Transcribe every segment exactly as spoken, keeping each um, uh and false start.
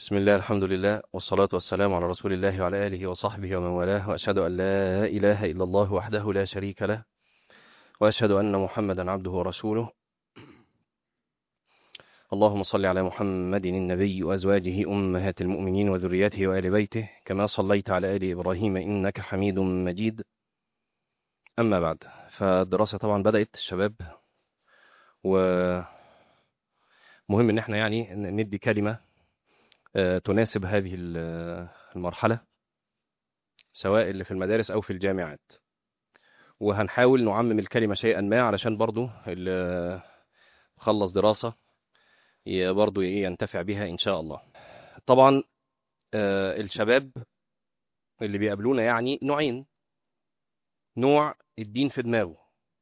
بسم الله، الحمد لله، والصلاة والسلام على رسول الله وعلى آله وصحبه ومن والاه، وأشهد أن لا إله إلا الله وحده لا شريك له، وأشهد أن محمدا عبده ورسوله. اللهم صل على محمد النبي وأزواجه أمهات المؤمنين وذريته وآل بيته كما صليت على آل إبراهيم إنك حميد مجيد. أما بعد، فالدراسة طبعا بدأت الشباب، ومهم إن احنا يعني ندي كلمة آه، تناسب هذه ال- المرحلة، سواء اللي في المدارس أو في الجامعات. وهنحاول نعمم الكلمة شيئا ما علشان برضو اللي خلص دراسة ي- برضو إيه ينتفع بها إن شاء الله. طبعا آه، الشباب اللي بيقابلونا يعني نوعين. نوع الدين في دماغه.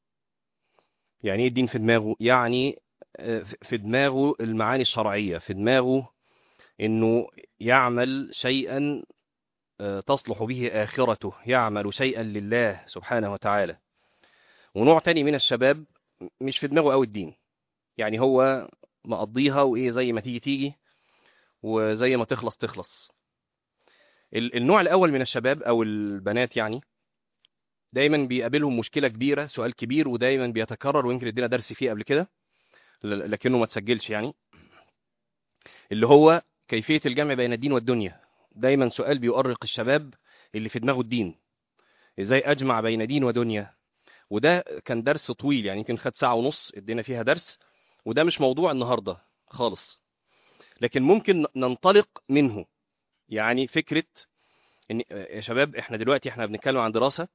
يعني ايه الدين في دماغه؟ يعني آه، في دماغه المعاني الشرعية، في دماغه انه يعمل شيئا آه، تصلح به آخرته، يعمل شيئا لله سبحانه وتعالى. ونوع تاني من الشباب مش في دماغه قوي الدين، يعني هو مقضيها وايه، زي ما تيجي تيجي وزي ما تخلص تخلص. ال- النوع الاول من الشباب او البنات يعني دايما بيقابلهم مشكله كبيره، سؤال كبير ودايما بيتكرر، ويمكن ادينا درس فيه قبل كده ل- لكنه ما تسجلش يعني، اللي هو كيفيه الجمع بين الدين والدنيا. دايما سؤال بيؤرق الشباب اللي في دماغه الدين، ازاي اجمع بين دين ودنيا. وده كان درس طويل، يعني يمكن خد ساعه ونص ادينا فيها درس، وده مش موضوع النهارده خالص، لكن ممكن ننطلق منه. يعني فكره ان يا شباب، احنا دلوقتي احنا بنتكلم عن دراسه.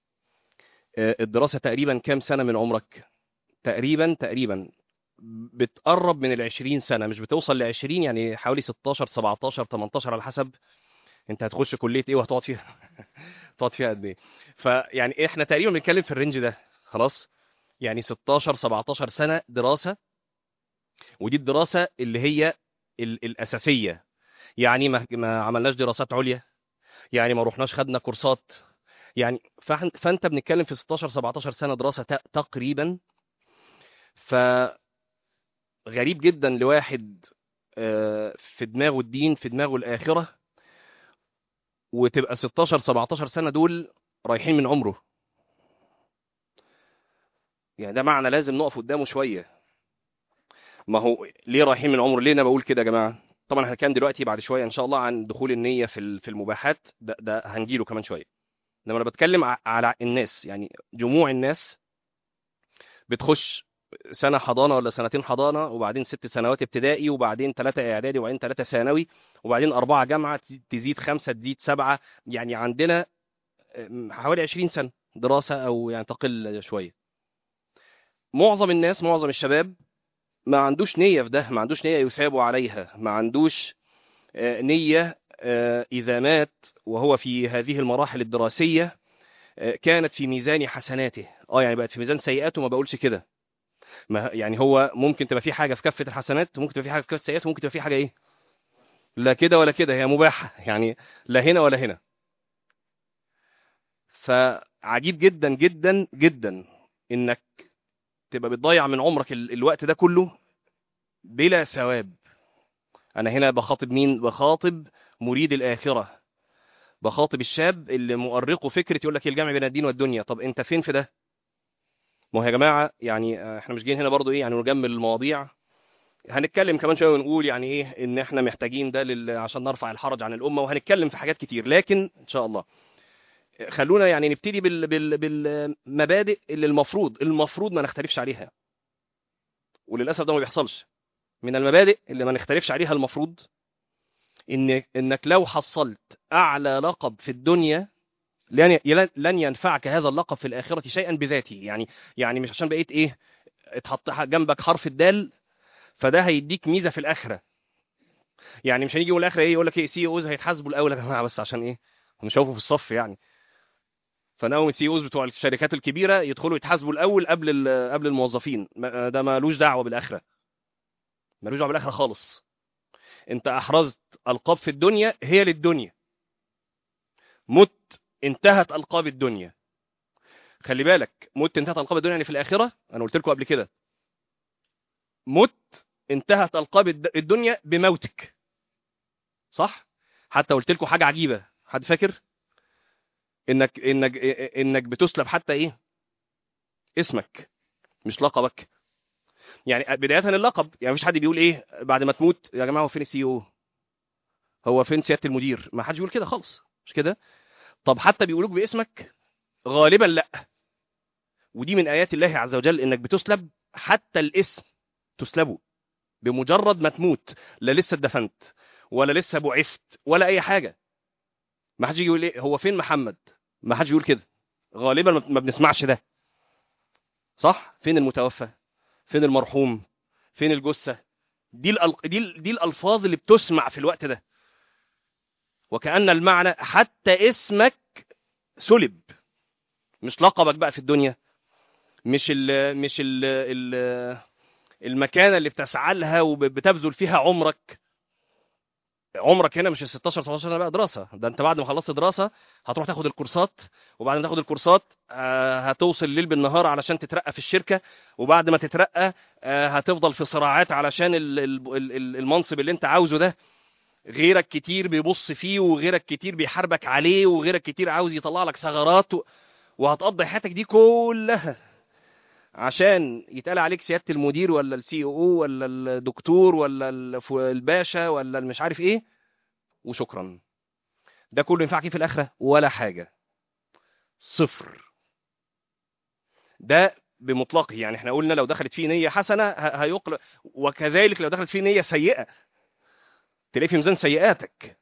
آه، الدراسه تقريبا كام سنه من عمرك؟ تقريبا تقريبا بتقرب من العشرين سنه، مش بتوصل لعشرين، يعني حوالي ستاشر سبعتاشر تمنتاشر على حسب انت هتخش كليه ايه وهتقعد فيها تقعد فيها قد ايه. فيعني احنا تقريبا بنتكلم في الرينج ده خلاص، يعني ستاشر سبعتاشر سنه دراسه. ودي الدراسه اللي هي ال- الاساسيه. يعني ما ما عملناش دراسات عليا، يعني ما رحناش خدنا كورسات، يعني فإحنا- فانت بنتكلم في ستاشر سبعتاشر سنه دراسه ت- تقريبا. فغريب جدا لواحد آه، في دماغه الدين، في دماغه الاخره، وتبقى ستاشر سبعتاشر سنه دول رايحين من عمره. يعني ده معنى لازم نقف قدامه شويه. ما هو ليه رايحين من عمره؟ ليه انا بقول كده يا جماعه؟ طبعا احنا كان دلوقتي بعد شويه ان شاء الله عن دخول النيه في ال- في المباحات، ده, ده هنجيله كمان شويه. انما انا بتكلم ع- على الناس، يعني جموع الناس بتخش سنة حضانة ولا سنتين حضانة، وبعدين ست سنوات ابتدائي، وبعدين ثلاثة إعدادي، وبعدين ثلاثة ثانوي، وبعدين أربعة جامعة، تزيد خمسة، تزيد سبعة. يعني عندنا أم، حوالي عشرين سنة دراسة، أو يعني تقل شوية. معظم الناس، معظم الشباب ما عندوش نية في ده، ما عندوش نية يثاب عليها، ما عندوش آه، نية آه، إذا مات وهو في هذه المراحل الدراسية آه، كانت في ميزان حسناته. اه يعني بقت في ميزان سيئاته، ما بقولش كده. ما يعني هو ممكن تبقى في حاجه في كفه الحسنات، وممكن تبقى في حاجه في كفه السيئات، وممكن تبقى في حاجه ايه، لا كده ولا كده، هي مباحه يعني، لا هنا ولا هنا. فعجيب جدا جدا جدا انك تبقى بتضيع من عمرك ال- الوقت ده كله بلا ثواب. انا هنا بخاطب مين؟ بخاطب مريد الاخره، بخاطب الشاب اللي مؤرقه فكره يقول لك إيه الجمع بين الدين والدنيا. طب انت فين في ده؟ ما هو يا جماعه يعني آه، احنا مش جايين هنا برضو ايه يعني نجمل المواضيع. هنتكلم كمان شويه ونقول يعني ايه ان احنا محتاجين ده لل... عشان نرفع الحرج عن الامه، وهنتكلم في حاجات كتير، لكن ان شاء الله خلونا يعني نبتدي بال... بال... بالمبادئ اللي المفروض المفروض ما نختلفش عليها. وللاسف ده ما بيحصلش. من المبادئ اللي ما نختلفش عليها المفروض ان انك لو حصلت اعلى لقب في الدنيا لن لن ينفعك هذا اللقب في الاخره شيئا بذاته. يعني يعني مش عشان بقيت ايه، اتحط جنبك حرف الدال فده هيديك ميزه في الاخره. يعني مش هنيجي يقول الاخر ايه، يقول لك ايه سي اوز هيتحاسبوا الاول يا جماعه، بس عشان ايه؟ مش هيقفوا في الصف يعني. فنقوم السي اوز بتوع الشركات الكبيره يدخلوا يتحاسبوا الاول قبل ال- قبل الموظفين. ما- ده مالوش دعوه بالاخره، مالوش دعوه بالاخره خالص. انت احرزت القاب في الدنيا، هي للدنيا. مت، انتهت القاب الدنيا. خلي بالك، مت انتهت القاب الدنيا يعني في الاخره. انا قلت لكم قبل كده، مت انتهت القاب الد- الدنيا بموتك. صح؟ حتى قلت لكم حاجه عجيبه، حد فاكر انك انك انك بتسلب حتى ايه؟ اسمك مش لقبك. يعني بدايه اللقب، يعني مفيش حد بيقول ايه بعد ما تموت يا جماعه هو فين السي او، هو فين سياده المدير، ما حدش بيقول كده خالص، مش كده؟ طب حتى بيقولوك باسمك؟ غالبا لا. ودي من ايات الله عز وجل، انك بتسلب حتى الاسم، تسلبه بمجرد ما تموت. لا لسه اتدفنت ولا لسه بعثت ولا اي حاجه. ما حدش يقول ايه هو فين محمد، ما حدش يقول كده. غالبا ما بنسمعش ده، صح؟ فين المتوفى، فين المرحوم، فين الجثه. دي الأل... دي ال... دي الالفاظ اللي بتسمع في الوقت ده. وكأن المعنى حتى اسمك سلب، مش لقبك بقى في الدنيا، مش ال مش ال ال المكانه اللي بتسعى لها وبتبذل فيها عمرك. عمرك هنا مش ال ستاشر سبعتاشر سنه بقى دراسه، ده انت بعد ما خلصت دراسه هتروح تاخد الكورسات، وبعد ما تاخد الكورسات آه، هتوصل الليل بالنهار علشان تترقى في الشركه، وبعد ما تترقى آه، هتفضل في صراعات علشان ال- ال- ال- المنصب اللي انت عاوزه ده. غيرك كتير بيبص فيه، وغيرك كتير بيحاربك عليه، وغيرك كتير عاوز يطلع لك ثغرات، و- وهتقضي حياتك دي كلها عشان يتقال عليك سيادة المدير ولا السي او ولا الدكتور ولا الف- الباشا ولا المش عارف ايه، وشكرا. ده كله ينفعك إيه في الاخره؟ ولا حاجه، صفر. ده بمطلقه. يعني احنا قلنا لو دخلت فيه نيه حسنه ه- هيقل، وكذلك لو دخلت فيه نيه سيئه تلاقي في ميزان سيئاتك.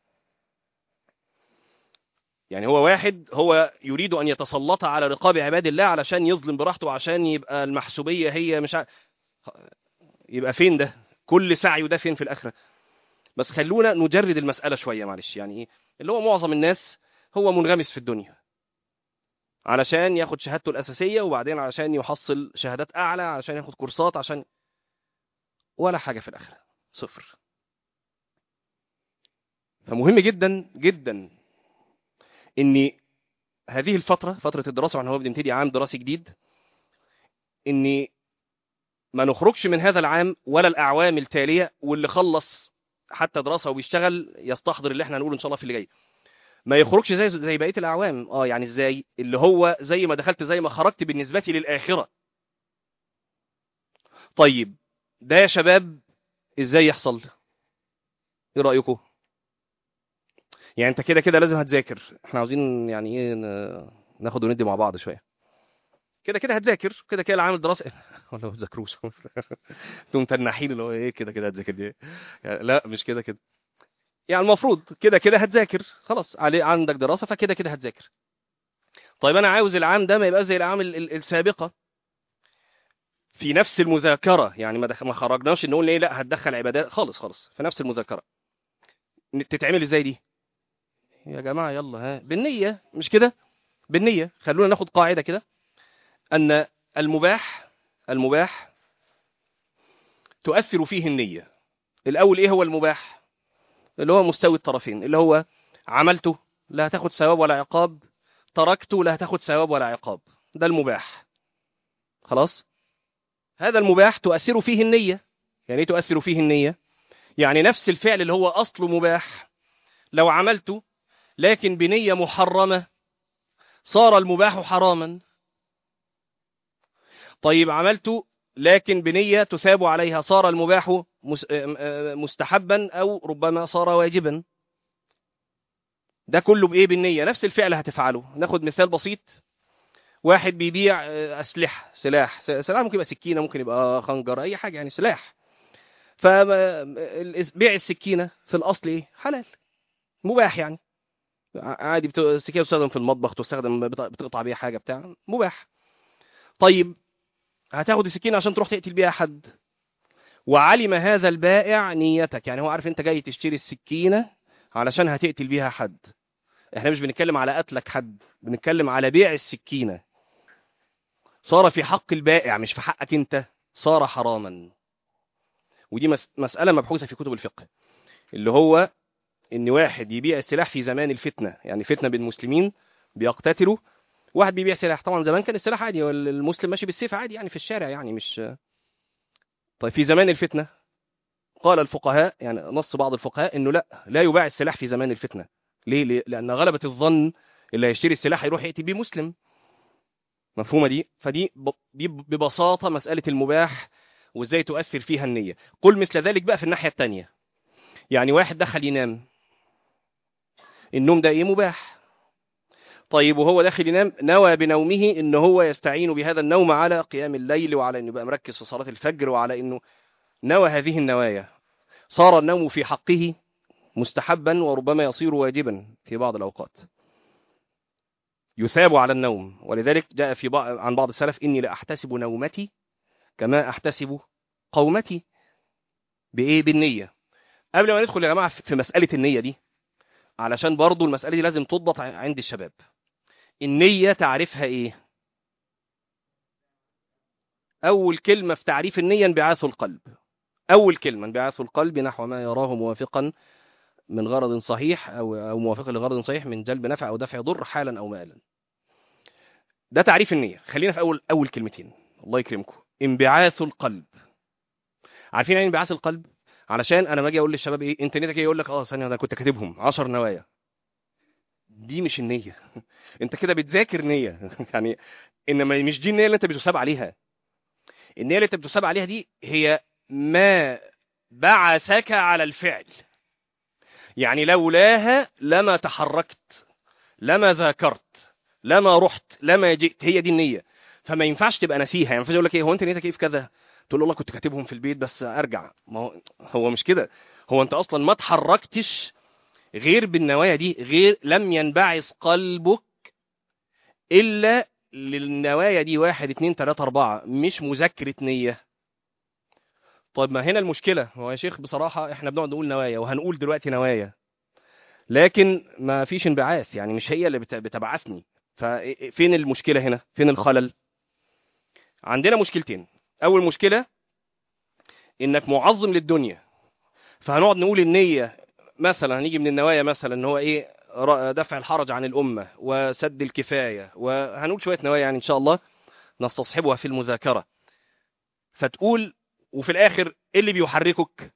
يعني هو واحد هو يريد ان يتسلط على رقاب عباد الله علشان يظلم براحته، وعشان يبقى المحسوبيه هي مش ع... يبقى فين ده؟ كل سعيه ده فين في الاخره؟ بس خلونا نجرد المساله شويه، معلش. يعني ايه اللي هو معظم الناس هو منغمس في الدنيا علشان ياخد شهادته الأساسية، وبعدين علشان يحصل شهادات أعلى، علشان ياخد كورسات، عشان ولا حاجة في الآخرة، صفر. فمهم جدا جدا إن هذه الفترة، فترة الدراسة، وإحنا هو بنبتدي عام دراسي جديد، إن ما نخرجش من هذا العام ولا الأعوام التالية، واللي خلص حتى دراسة وبيشتغل يستحضر اللي احنا هنقوله إن شاء الله في اللي جاي. ما يخرجش زي زي بقية الأعوام. اه يعني ازاي؟ اللي هو زي ما دخلت زي ما خرجت بالنسبة للآخرة. طيب ده يا شباب ازاي يحصل؟ ايه رأيكم؟ يعني انت كده كده لازم هتذاكر. احنا عاوزين يعني ايه ن- ناخد وندي مع بعض شويه. كده كده هتذاكر، كده كده العام الدراسي ولا ما بتذاكروش؟ انتوا متنحين اللي هو ايه كده كده هتذاكر دي؟ يعني لا مش كده كده. يعني المفروض كده كده هتذاكر، خلاص علي عندك دراسه فكده كده هتذاكر. طيب انا عاوز العام ده ما يبقى زي العام ال- ال- السابقه في نفس المذاكره. يعني ما دخ... ما خرجناش نقول ايه لا هتدخل عبادات خالص خالص في نفس المذاكره. تتعمل ازاي دي يا جماعه؟ يلا ها بالنيه، مش كده؟ بالنيه. خلونا ناخد قاعده كده، أن المباح المباح تؤثر فيه النية. الأول إيه هو المباح؟ اللي هو مستوي الطرفين، اللي هو عملته لا هتاخد ثواب ولا عقاب، تركته لا هتاخد ثواب ولا عقاب. ده المباح. خلاص؟ هذا المباح تؤثر فيه النية. يعني إيه تؤثر فيه النية؟ يعني نفس الفعل اللي هو أصله مباح لو عملته لكن بنية محرمة صار المباح حراما. طيب عملته لكن بنية تثاب عليها صار المباح مستحبا أو ربما صار واجبا. ده كله بإيه؟ بالنية. نفس الفعل هتفعله. ناخد مثال بسيط. واحد بيبيع أسلحة، سلاح سلاح ممكن يبقى سكينة، ممكن يبقى خنجر، أي حاجة يعني سلاح. فبيع السكينة في الأصل إيه؟ حلال، مباح يعني. عادي بت... السكينة بتستخدم في المطبخ، تستخدم بتقطع بيها حاجة بتاع، مباح. طيب هتاخد السكينة عشان تروح تقتل بيها حد، وعلم هذا البائع نيتك. يعني هو عارف انت جاي تشتري السكينة علشان هتقتل بيها حد. احنا مش بنتكلم على قتلك حد، بنتكلم على بيع السكينة. صار في حق البائع مش في حقك انت، صار حراما. ودي مس- مسألة مبحوثة في كتب الفقه، اللي هو ان واحد يبيع السلاح في زمان الفتنة، يعني فتنة بين المسلمين بيقتتلوا، واحد بيبيع سلاح. طبعا زمان كان السلاح عادي، والمسلم ماشي بالسيف عادي يعني في الشارع، يعني مش. طيب في زمان الفتنة قال الفقهاء، يعني نص بعض الفقهاء انه لا لا يباع السلاح في زمان الفتنه. ليه؟ ليه؟ لان غلبه الظن اللي هيشتري السلاح يروح ياتي بيه مسلم. مفهومه دي؟ فدي ب... دي ببساطه مساله المباح وازاي تؤثر فيها النيه. قل مثل ذلك بقى في الناحيه الثانيه. يعني واحد دخل ينام، النوم ده ايه؟ مباح. طيب وهو داخل ينام نوى بنومه ان هو يستعين بهذا النوم على قيام الليل وعلى انه يبقى مركز في صلاه الفجر، وعلى انه نوى هذه النوايا، صار النوم في حقه مستحبا وربما يصير واجبا في بعض الأوقات، يثاب على النوم. ولذلك جاء في بعض عن بعض السلف: إني لأحتسب نومتي كما أحتسب قومتي. بإيه؟ بالنية. قبل ما ندخل يا جماعة في مسألة النية دي، علشان برضو المسألة دي لازم تضبط عند الشباب. النية تعرفها إيه؟ أول كلمة في تعريف النية: انبعاث القلب. أول كلمة: انبعاث القلب نحو ما يراه موافقا من غرض صحيح أو أو موافقا لغرض صحيح من جلب نفع أو دفع ضر حالا أو مآلا. ده تعريف النية. خلينا في أول أول كلمتين، الله يكرمكم. انبعاث القلب. عارفين يعني انبعاث القلب؟ علشان أنا ما أجي أقول للشباب إيه، أنت نيتك إيه؟ يقول لك أه ثانية أنا كنت كاتبهم عشر نوايا. دي مش النية. أنت كده بتذاكر نية يعني. إنما مش دي النية اللي أنت بتثاب عليها. النية اللي أنت بتثاب عليها دي هي ما بعثك على الفعل. يعني لولاها لما تحركت، لما ذاكرت، لما رحت، لما جئت. هي دي النية. فما ينفعش تبقى نسيها. يعني ينفعش يقول لك ايه، هو انت نيتك ايه في كذا؟ تقول له والله كنت كاتبهم في البيت بس ارجع. ما هو هو مش كده. هو انت اصلا ما تحركتش غير بالنوايا دي، غير لم ينبعث قلبك الا للنوايا دي. واحد اتنين تلاتة اربعة، مش مذاكرة نية. طيب ما هنا المشكلة. هو يا شيخ بصراحة احنا بنقعد نقول نوايا وهنقول دلوقتي نوايا، لكن ما فيش انبعاث، يعني مش هي اللي بت- بتبعثني. ففين المشكلة هنا؟ فين الخلل؟ عندنا مشكلتين. أول مشكلة إنك معظم للدنيا، فهنقعد نقول النية مثلا، هنيجي من النوايا مثلا إن هو إيه، ر- دفع الحرج عن الأمة وسد الكفاية، وهنقول شوية نوايا يعني إن شاء الله نستصحبها في المذاكرة. فتقول وفي الآخر إيه اللي بيحركك؟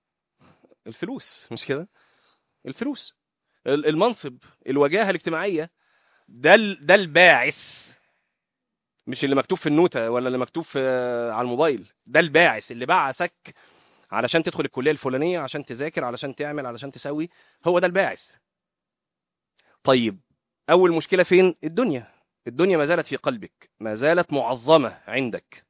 الفلوس، مش كده؟ الفلوس، ال- المنصب، الوجاهة الاجتماعية. ده ال- ده الباعث، مش اللي مكتوب في النوتة ولا اللي مكتوب في على الموبايل. ده الباعث اللي بعثك علشان تدخل الكلية الفلانية، عشان تذاكر، علشان تعمل، علشان تسوي. هو ده الباعث. طيب أول مشكلة فين؟ الدنيا. الدنيا ما زالت في قلبك، ما زالت معظمة عندك.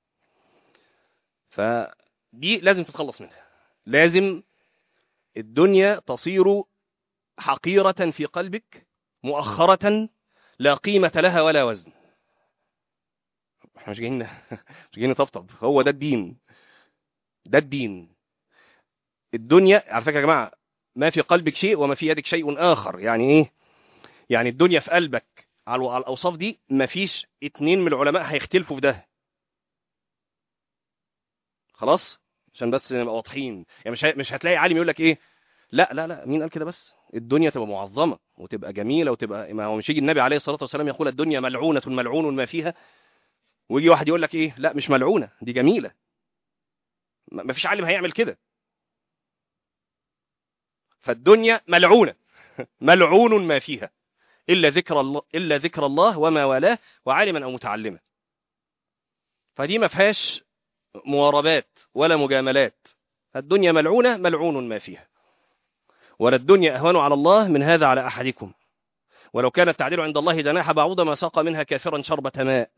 فدي لازم تتخلص منها. لازم الدنيا تصير حقيرة في قلبك، مؤخرة، لا قيمة لها ولا وزن. احنا مش جايين مش جايين نطبطب. هو ده الدين. ده الدين. الدنيا على فكرة يا جماعة، ما في قلبك شيء وما في يدك شيء آخر. يعني إيه؟ يعني الدنيا في قلبك على على الأوصاف دي ما فيش اتنين من العلماء هيختلفوا في ده. خلاص؟ عشان بس نبقى واضحين. يعني مش ه- مش هتلاقي عالم يقول لك إيه، لا لا لا، مين قال كده؟ بس الدنيا تبقى معظمة وتبقى جميلة وتبقى، ما هو مش يجي النبي عليه الصلاة والسلام يقول الدنيا ملعونة ملعون ما فيها، ويجي واحد يقول لك إيه، لا مش ملعونة دي جميلة. ما ما فيش عالم هيعمل كده. فالدنيا ملعونة ملعون ما فيها إلا ذكر الله، إلا ذكر الله وما والاه وعالما أو متعلما. فدي ما فيهاش مواربات ولا مجاملات. الدنيا ملعونة ملعون ما فيها. ولا الدنيا أهون على الله من هذا على أحدكم، ولو كانت تعديل عند الله جناح بعوضة ما ساق منها كافرا شربة ماء.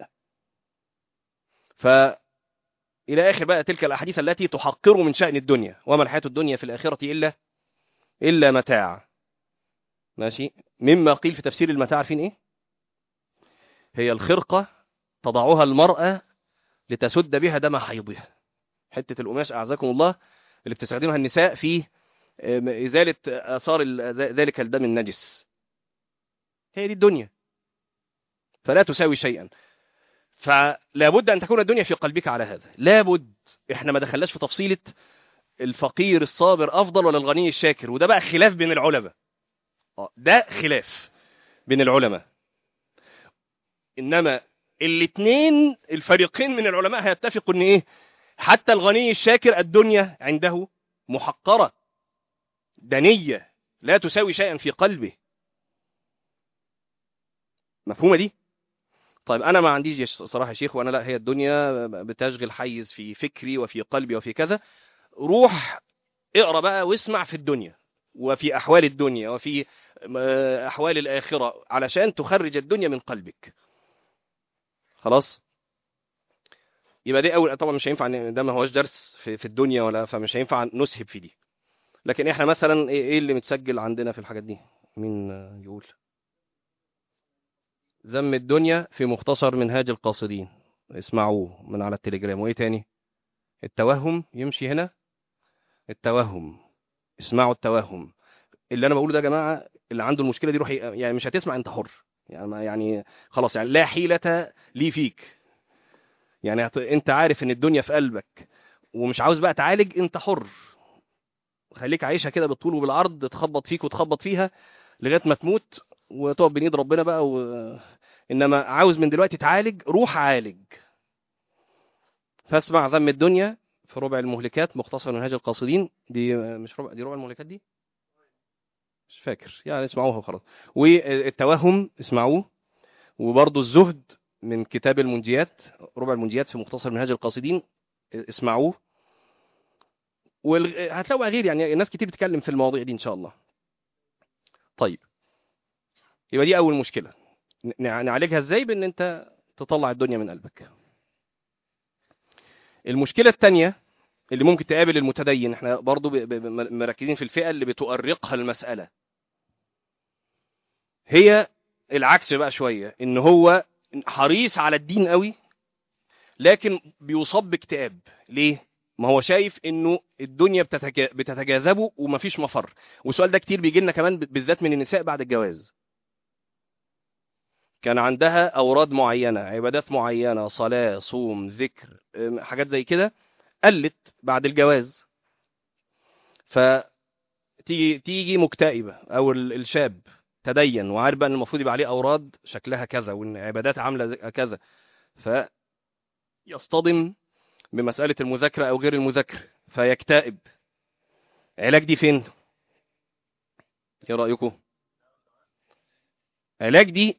فإلى آخر بقى تلك الأحاديث التي تحقر من شأن الدنيا. وما الحياة الدنيا في الآخرة إلا إلا متاع. ماشي. مما قيل في تفسير المتاع، عارفين إيه؟ هي الخرقة تضعها المرأة لتسد بها دم حيضها. حتة القماش أعزكم الله اللي بتستخدمها النساء في إزالة آثار ال- ذلك الدم النجس. هي دي الدنيا. فلا تساوي شيئا. فلا بد أن تكون الدنيا في قلبك على هذا. لا بد. إحنا ما دخلناش في تفصيلة الفقير الصابر أفضل ولا الغني الشاكر، وده بقى خلاف بين العلماء. آه، ده خلاف بين العلماء. إنما الاثنين الفريقين من العلماء هيتفقوا إن إيه، حتى الغني الشاكر الدنيا عنده محقرة دنية لا تساوي شيئا في قلبه. مفهومة دي؟ طيب أنا ما عنديش صراحة يا شيخ، وأنا لا، هي الدنيا بتشغل حيز في فكري وفي قلبي وفي كذا. روح اقرأ بقى واسمع في الدنيا وفي أحوال الدنيا وفي أحوال الآخرة علشان تخرج الدنيا من قلبك. خلاص؟ يبقى دي أول. طبعا مش هينفع، ده ما هوش درس في, في الدنيا ولا، فمش هينفع نسهب في دي. لكن احنا مثلا ايه اللي متسجل عندنا في الحاجات دي؟ مين يقول؟ ذم الدنيا في مختصر منهاج القاصدين، اسمعوه من على التليجرام. وايه تاني؟ التوهم يمشي هنا. التوهم، اسمعوا التوهم. اللي انا بقوله ده يا جماعه، اللي عنده المشكله دي روح يعني، مش هتسمع انت حر يعني، ما يعني خلاص يعني، لا حيلة لي فيك يعني. انت عارف ان الدنيا في قلبك ومش عاوز بقى تعالج، انت حر. خليك عايشها كده بالطول وبالعرض، تخبط فيك وتخبط فيها لغايه ما تموت وتقف بين ايد ربنا بقى و... انما عاوز من دلوقتي تعالج، روح عالج. فاسمع ذم الدنيا في ربع المهلكات، مختصر منهاج القاصدين. دي مش ربع، دي ربع المهلكات دي، مش فاكر يعني، اسمعوها وخلاص. والتوهم اسمعوه. وبرضه الزهد من كتاب المنجيات، ربع المنجيات في مختصر منهاج القاصدين، اسمعوه. وهتلاقوا غير يعني، الناس كتير بتتكلم في المواضيع دي ان شاء الله. طيب، يبقى دي اول مشكله نعالجها ازاي؟ بان انت تطلع الدنيا من قلبك. المشكله الثانيه اللي ممكن تقابل المتدين، احنا برضو مركزين في الفئه اللي بتؤرقها المساله، هي العكس بقى شويه، ان هو حريص على الدين قوي لكن بيصاب باكتئاب. ليه؟ ما هو شايف انه الدنيا بتتجاذبه ومفيش مفر. والسؤال ده كتير بيجي لنا كمان بالذات من النساء بعد الجواز. كان عندها أوراد معينة، عبادات معينة، صلاة، صوم، ذكر، حاجات زي كده، قلت بعد الجواز. فتيجي تيجي مكتئبة، أو الشاب تدين وعارف بقى أن المفروض يبقى عليه أوراد شكلها كذا وأن عبادات عاملة كذا، فيصطدم بمسألة المذاكرة أو غير المذاكرة فيكتئب. علاج دي فين؟ ايه رأيكم؟ علاج دي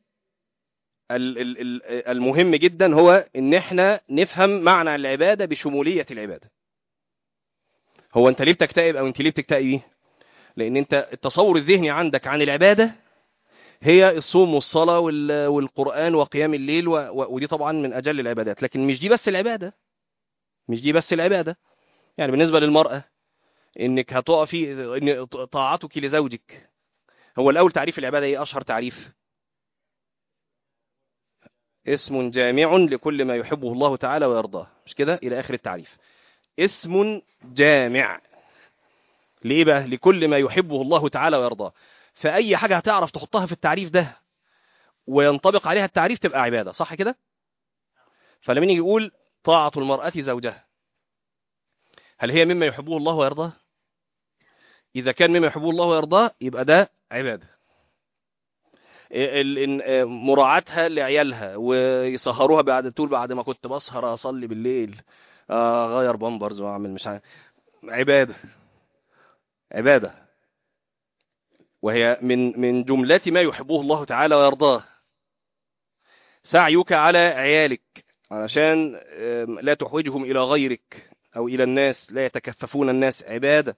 المهم جدا هو ان احنا نفهم معنى العبادة بشمولية العبادة. هو انت ليه بتكتئب او انت ليه بتكتئبي؟ لان انت التصور الذهني عندك عن العبادة هي الصوم والصلاة والقرآن وقيام الليل، ودي طبعا من اجل العبادات، لكن مش دي بس العبادة. مش دي بس العبادة. يعني بالنسبة للمرأة، انك هتقفي ان طاعتك لزوجك. هو الاول تعريف العبادة ايه؟ اشهر تعريف: اسم جامع لكل ما يحبه الله تعالى ويرضاه. مش كده؟ الى اخر التعريف. اسم جامع ليه بقى؟ لكل ما يحبه الله تعالى ويرضاه. فاي حاجه هتعرف تحطها في التعريف ده وينطبق عليها التعريف تبقى عباده، صح كده؟ فلما نيجي يقول طاعه المراه زوجها، هل هي مما يحبه الله ويرضاه؟ اذا كان مما يحبه الله ويرضاه يبقى ده عباده. مراعاتها لعيالها ويسهروها بعد طول، بعد ما كنت بسهر اصلي بالليل، اغير بامبرز واعمل مش عارف، عباده. عباده، وهي من من جملة ما يحبه الله تعالى ويرضاه. سعيك على عيالك علشان لا تحوجهم إلى غيرك أو إلى الناس، لا يتكففون الناس، عبادة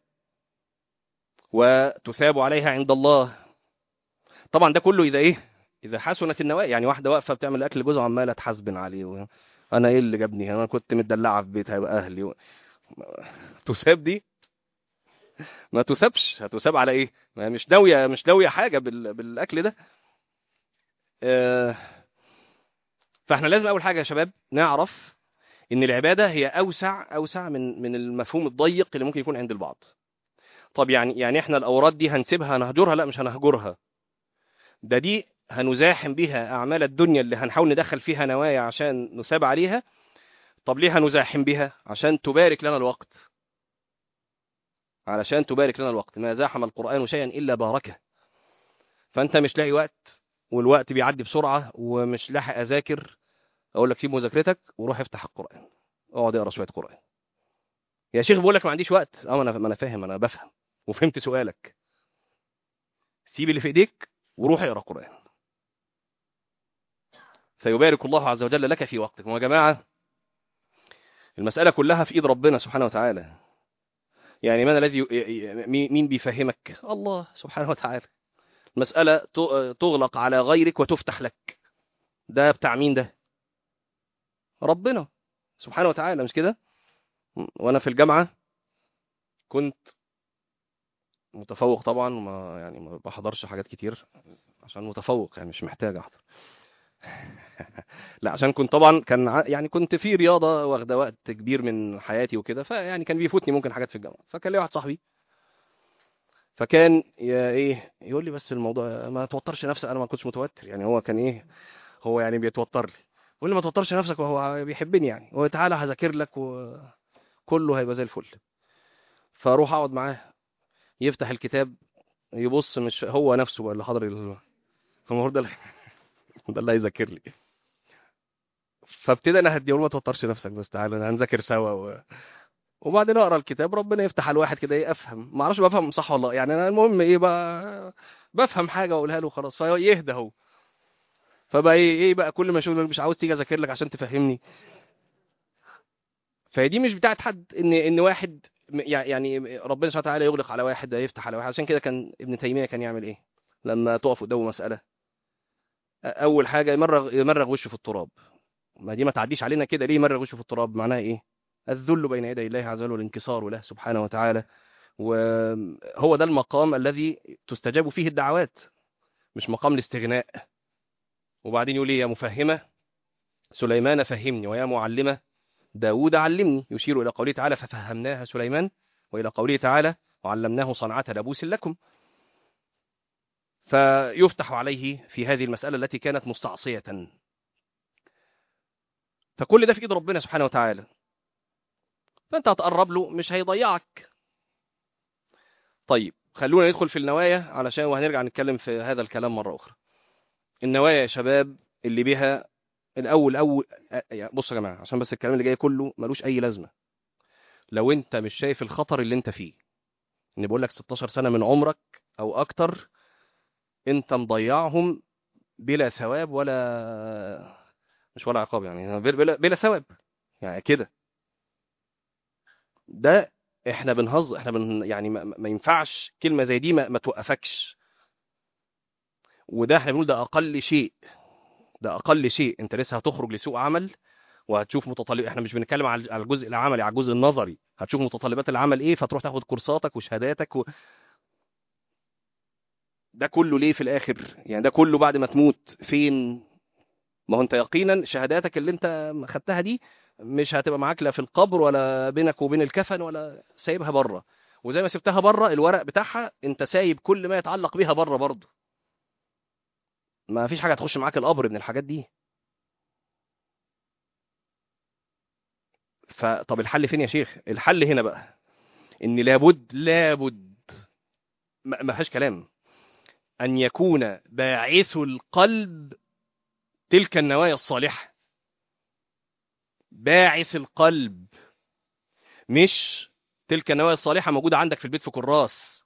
وتثاب عليها عند الله. طبعا ده كله إذا إيه؟ إذا حسنت النوايا. يعني واحدة واقفة بتعمل أكل جوزها عمالة تحاسبن عليه و... أنا إيه اللي جابني؟ أنا كنت متدلعة في بيتها يبقى أهلي و... تثاب دي؟ ما تثابش. هتثاب على إيه؟ ما مش ناوية، مش ناوية حاجة بال... بالأكل ده. آه... فاحنا لازم اول حاجه يا شباب نعرف ان العباده هي اوسع اوسع من من المفهوم الضيق اللي ممكن يكون عند البعض. طب يعني يعني احنا الاوراد دي هنسيبها هنهجرها؟ لا، مش هنهجرها. ده دي هنزاحم بها اعمال الدنيا اللي هنحاول ندخل فيها نوايا عشان نثاب عليها. طب ليه هنزاحم بها؟ عشان تبارك لنا الوقت. علشان تبارك لنا الوقت. ما زاحم القرآن شيئا الا باركه. فانت مش لاقي وقت والوقت بيعدي بسرعه ومش لاحق اذاكر، اقول لك سيب مذاكرتك وروح افتح القرآن، اقعد اقرا شويه قرآن. يا شيخ بقول لك ما عنديش وقت. اه، انا ما انا فاهم، انا بفهم وفهمت سؤالك. سيب اللي في ايديك وروح اقرا قران، فيبارك الله عز وجل لك في وقتك. ويا جماعه المساله كلها في ايد ربنا سبحانه وتعالى. يعني من الذي ي- ي- مين مين بيفهمك؟ الله سبحانه وتعالى. المساله ت- تغلق على غيرك وتفتح لك. ده بتاع مين ده؟ ربنا سبحانه وتعالى، مش كده؟ وانا في الجامعه كنت متفوق طبعا، وما يعني ما بحضرش حاجات كتير عشان متفوق، يعني مش محتاج احضر. لا، عشان كنت طبعا كان ع- يعني كنت في رياضه واخده وقت كبير من حياتي وكده، فيعني كان بيفوتني ممكن حاجات في الجامعه. فكان لي واحد صاحبي، فكان يا ايه يقول لي بس الموضوع ما توترش نفسك. انا ما كنتش متوتر، يعني هو كان ايه، هو يعني بيتوتر لي. يقول لي ما توترش نفسك، وهو بيحبني يعني، هو تعالى هذاكر لك وكله هيبقى زي الفل. فاروح اقعد معاه، يفتح الكتاب، يبص مش هو نفسه بقى اللي حاضر ال- فالمفروض ده اللي ده اللي هيذاكر لي. فابتدى انا هديه، اقول ما توترش نفسك، بس تعالى هنذاكر سوا و... وبعدين اقرا الكتاب، ربنا يفتح على الواحد كده ايه، افهم. ما اعرفش بفهم صح ولا لا، يعني انا المهم ايه بقى، بفهم حاجه واقولها له خلاص، فيهدى هو. فبقى ايه ايه بقى، كل ما اشوف مش عاوز تيجي اذاكر لك عشان تفهمني. فدي مش بتاعت حد، ان ان واحد م- يع- يعني ربنا سبحانه وتعالى يغلق على واحد ده يفتح على واحد. عشان كده كان ابن تيميه كان يعمل ايه لما تقف قدامه مساله؟ اول حاجه يمرغ يمرغ وشه في التراب. ما دي ما تعديش علينا كده ليه؟ يمرغ وشه في التراب معناها ايه؟ الذل بين يدي الله عز وجل والانكسار له سبحانه وتعالى. وهو ده المقام الذي تستجاب فيه الدعوات، مش مقام الاستغناء. وبعدين يقول ايه؟ يا مفهمه سليمان فهمني، ويا معلمه داود علمني، يشير إلى قوله تعالى ففهمناها سليمان، وإلى قوله تعالى وعلمناه صنعة لبوس لكم. فيفتح عليه في هذه المسألة التي كانت مستعصية. فكل ده في إيد ربنا سبحانه وتعالى، فأنت هتقرب له مش هيضيعك. طيب خلونا ندخل في النوايا، علشان وهنرجع نتكلم في هذا الكلام مرة أخرى. النوايا يا شباب اللي بها الأول أول يعني بصوا يا جماعة، عشان بس الكلام اللي جاي كله ملوش أي لازمة لو أنت مش شايف الخطر اللي أنت فيه. إن بقول لك ستاشر سنة من عمرك أو أكتر أنت مضيعهم بلا ثواب ولا مش ولا عقاب، يعني بلا, بلا ثواب يعني كده. ده احنا بنهزر، احنا بن يعني ما, ما ينفعش كلمة زي دي ما, ما توقفكش. وده احنا بنقول ده اقل شيء، ده اقل شيء. انت لسه هتخرج لسوق عمل وهتشوف متطلب، احنا مش بنتكلم على على الجزء العملي، على الجزء النظري. هتشوف متطلبات العمل ايه، فتروح تاخد كورساتك وشهاداتك و... ده كله ليه في الاخر؟ يعني ده كله بعد ما تموت فين؟ ما هو انت يقينا شهاداتك اللي انت خدتها دي مش هتبقى معاك لا في القبر ولا بينك وبين الكفن، ولا سايبها بره. وزي ما سبتها بره الورق بتاعها، انت سايب كل ما يتعلق بيها بره برضه. ما فيش حاجه هتخش معاك القبر من الحاجات دي. فطب الحل فين يا شيخ؟ الحل هنا بقى ان لابد لابد ما ما فيهاش كلام ان يكون باعث القلب تلك النوايا الصالحه. باعث القلب، مش تلك النوايا الصالحه موجوده عندك في البيت في كراس.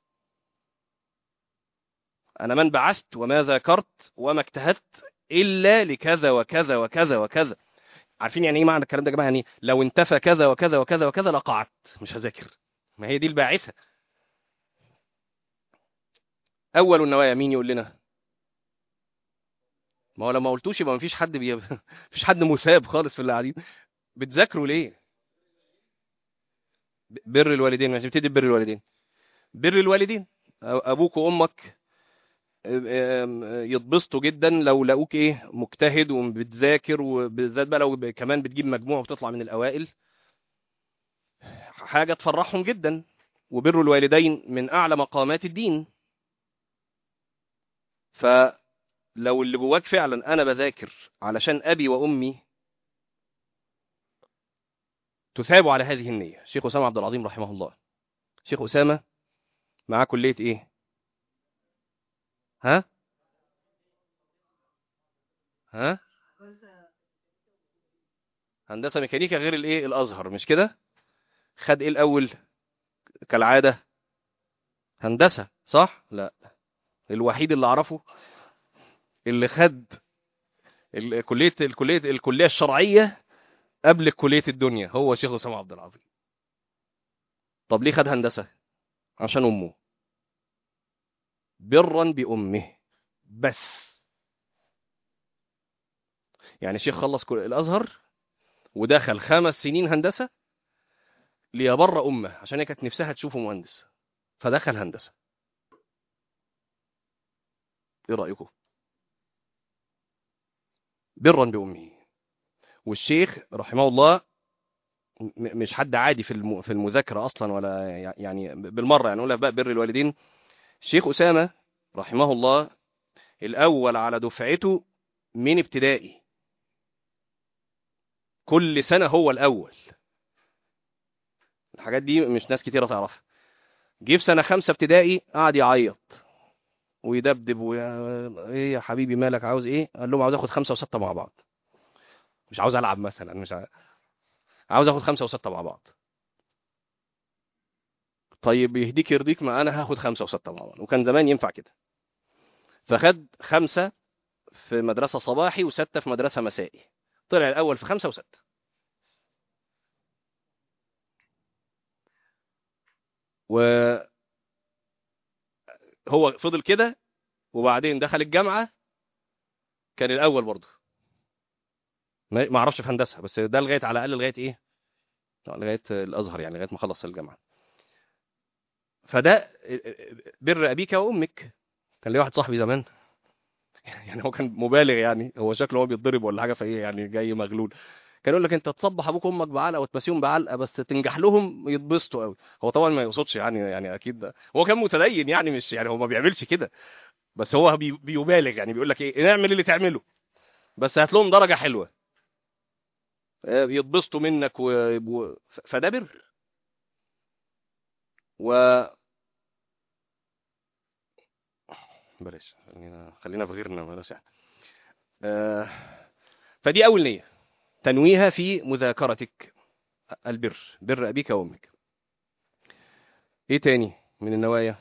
أنا من بعثت وما ذاكرت وما اجتهدت إلا لكذا وكذا وكذا وكذا. عارفين يعني إيه معنى الكلام ده يا جماعة؟ يعني لو انتفى كذا وكذا وكذا وكذا لقعدت مش هذاكر. ما هي دي الباعثة. أول النوايا مين يقول لنا؟ ما هو لما قلتوش يبقى مفيش حد بي... مفيش حد مثاب خالص في اللي قاعدين. بتذاكروا ليه؟ بر الوالدين، مش بتدي بر الوالدين. بر الوالدين، أبوك وأمك يتبسطوا جدا لو لقوك ايه مجتهد وبتذاكر، وبالذات بقى لو كمان بتجيب مجموع وتطلع من الأوائل، حاجة تفرحهم جدا. وبر الوالدين من أعلى مقامات الدين. فلو اللي جواك فعلا أنا بذاكر علشان أبي وأمي، تثاب على هذه النية. شيخ أسامة عبد العظيم رحمه الله، شيخ أسامة معاه كلية إيه؟ ها؟ ها؟ هندسة ميكانيكا غير الإيه؟ الأزهر، مش كده؟ خد ايه الاول كالعاده؟ هندسه، صح؟ لا، الوحيد اللي اعرفه اللي خد الكليه الكليه الكليه الشرعيه قبل كليه الدنيا هو شيخ اسامه عبد العظيم. طب ليه خد هندسه؟ عشان امه، برا بامه بس. يعني الشيخ خلص كل الازهر ودخل خمس سنين هندسه ليبر امه، عشان هي كانت نفسها تشوفه مهندس، فدخل هندسه. ايه رايكم؟ برا بامه. والشيخ رحمه الله م- مش حد عادي في الم- في المذاكره اصلا، ولا يعني بالمره، يعني نقولها بقى بر الوالدين. الشيخ اسامه رحمه الله الاول على دفعته من ابتدائي، كل سنه هو الاول. الحاجات دي مش ناس كتيره تعرفها. جه في سنه خمسه ابتدائي قعد يعيط ويدبدب ويا ايه يا حبيبي مالك عاوز ايه؟ قال لهم عاوز اخد خمسه وسته مع بعض، مش عاوز العب مثلا، مش عاوز, عاوز اخد خمسه وسته مع بعض. طيب يهديك يرضيك، ما انا هاخد خمسه وسته مع بعض. وكان زمان ينفع كده. فخد خمسه في مدرسه صباحي وسته في مدرسه مسائي، طلع الاول في خمسه وسته. وهو فضل كده، وبعدين دخل الجامعه كان الاول برضه. ما ما اعرفش في هندسه، بس ده لغايه على الاقل لغايه ايه، لغايه الازهر، يعني لغايه ما خلص الجامعه. فده بر ابيك وامك. كان لي واحد صاحبي زمان يعني هو كان مبالغ، يعني هو شكله هو بيتضرب ولا حاجه، فايه يعني جاي مغلول. كان يقول لك انت تصبح ابوك وامك بعلقه وتمسيهم بعلقه بس تنجح لهم يتبسطوا قوي. هو طبعا ما يقصدش، يعني يعني اكيد ده. هو كان متدين يعني، مش يعني هو ما بيعملش كده، بس هو بي بيبالغ، يعني بيقول لك ايه، نعمل اللي تعمله بس هات لهم درجه حلوه، آه، يتبسطوا منك ويبقوا. ف- فده بر. و بلاش، خلينا خلينا في غيرنا، بلاش يعني. آه، فدي اول نيه، تنويها في مذاكرتك البر، بر ابيك وامك. ايه تاني من النوايا؟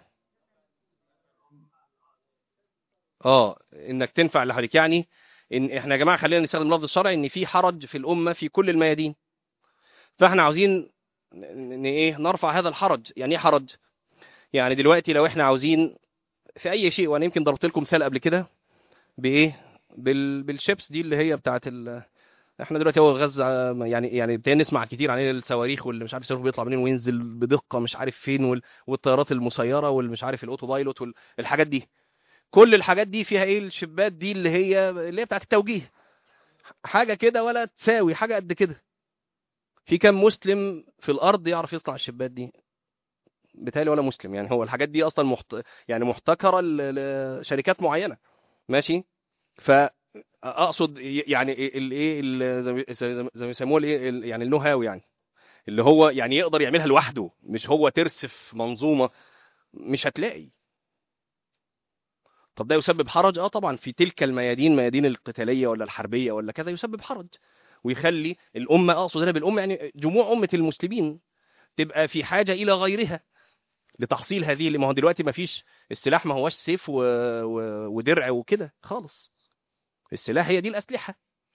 اه، انك تنفع اللي حواليك. يعني ان احنا يا جماعه خلينا نستخدم اللفظ الشرعي، ان في حرج في الامه في كل الميادين، فاحنا عاوزين ن- ن- ايه نرفع هذا الحرج. يعني ايه حرج؟ يعني دلوقتي لو احنا عاوزين في اي شيء، وانا يمكن ضربت لكم مثال قبل كده بايه، بال... بالشيبس دي اللي هي بتاعت ال... احنا دلوقتي هو غزه، يعني يعني ابتدينا نسمع كتير عن الصواريخ، واللي مش عارف الصاروخ بيطلع منين وينزل بدقه مش عارف فين، وال... والطيارات المسيره والمش عارف الاوتو بايلوت والحاجات دي. كل الحاجات دي فيها ايه؟ الشبات دي اللي هي اللي هي بتاعت التوجيه، حاجه كده ولا تساوي حاجه قد كده. في كام مسلم في الارض يعرف يصنع الشبات دي؟ بالتالي ولا مسلم. يعني هو الحاجات دي اصلا محت... يعني محتكره ل- لشركات معينه، ماشي. فاقصد يعني الايه ال- زي زي زي ما يسموه الايه ال- يعني النو هاو، يعني اللي هو يعني يقدر يعملها لوحده، مش هو ترس في منظومه، مش هتلاقي. طب ده يسبب حرج؟ اه طبعا، في تلك الميادين، ميادين القتاليه ولا الحربيه ولا كذا، يسبب حرج ويخلي الامه، اقصد هنا بالامه يعني جموع امه المسلمين، تبقى في حاجه الى غيرها لتحصيل هذه. اللي ما هو دلوقتي ما فيش السلاح، ما هوش سيف و... و... ودرع وكده خالص. السلاح هي دي الاسلحه.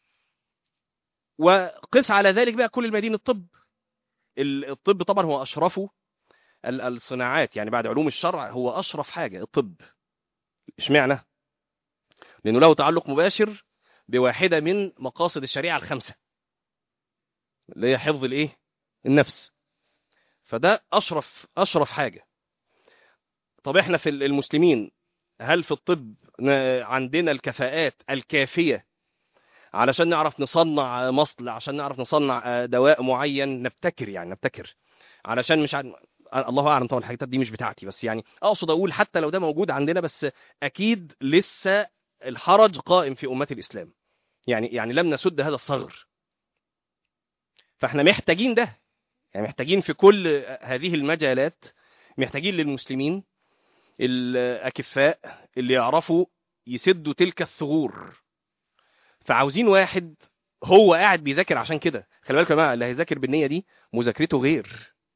وقس على ذلك بقى كل الميادين. الطب، ال- الطب طبعا هو اشرفه ال- الصناعات، يعني بعد علوم الشرع هو اشرف حاجه الطب. اشمعنى؟ لانه له تعلق مباشر بواحده من مقاصد الشريعه الخمسه، اللي هي حفظ الايه، النفس. فده اشرف اشرف حاجه. طب احنا في المسلمين، هل في الطب ن- عندنا الكفاءات الكافيه علشان نعرف نصنع مصل، عشان نعرف نصنع دواء معين؟ نبتكر، يعني نبتكر علشان مش عن... الله اعلم طبعا، الحاجات دي مش بتاعتي، بس يعني اقصد اقول حتى لو ده موجود عندنا، بس اكيد لسه الحرج قائم في امه الاسلام. يعني يعني لم نسد هذا الثغر. فاحنا محتاجين ده، يعني محتاجين في كل هذه المجالات، محتاجين للمسلمين الأكفاء اللي يعرفوا يسدوا تلك الثغور. فعاوزين واحد هو قاعد بيذاكر عشان كده. خلي بالك يا جماعه، اللي هيذاكر بالنيه دي مذاكرته غير.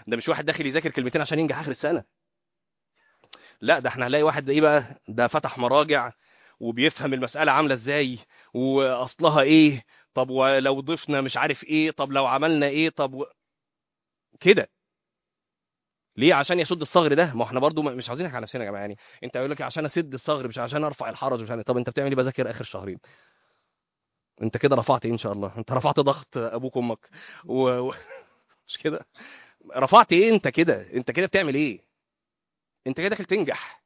ده مش واحد داخل يذاكر كلمتين عشان ينجح اخر السنه. لا، ده احنا هنلاقي واحد ايه بقى، ده فتح مراجع وبيفهم المساله عامله ازاي واصلها ايه، طب ولو ضفنا مش عارف ايه، طب لو عملنا ايه، طب و... كده. ليه؟ عشان يسد الثغر ده. ما احنا برضو مش عاوزين على نفسنا يا جماعه. يعني انت يقول لك عشان اسد الثغر، مش عشان ارفع الحرج، مش عشان. طب انت بتعمل ايه؟ بذاكر اخر شهرين. انت كده رفعت ايه؟ ان شاء الله انت رفعت ضغط ابوك وامك و... و... مش كده؟ رفعت ايه انت كده؟ انت كده بتعمل ايه؟ انت كده داخل تنجح،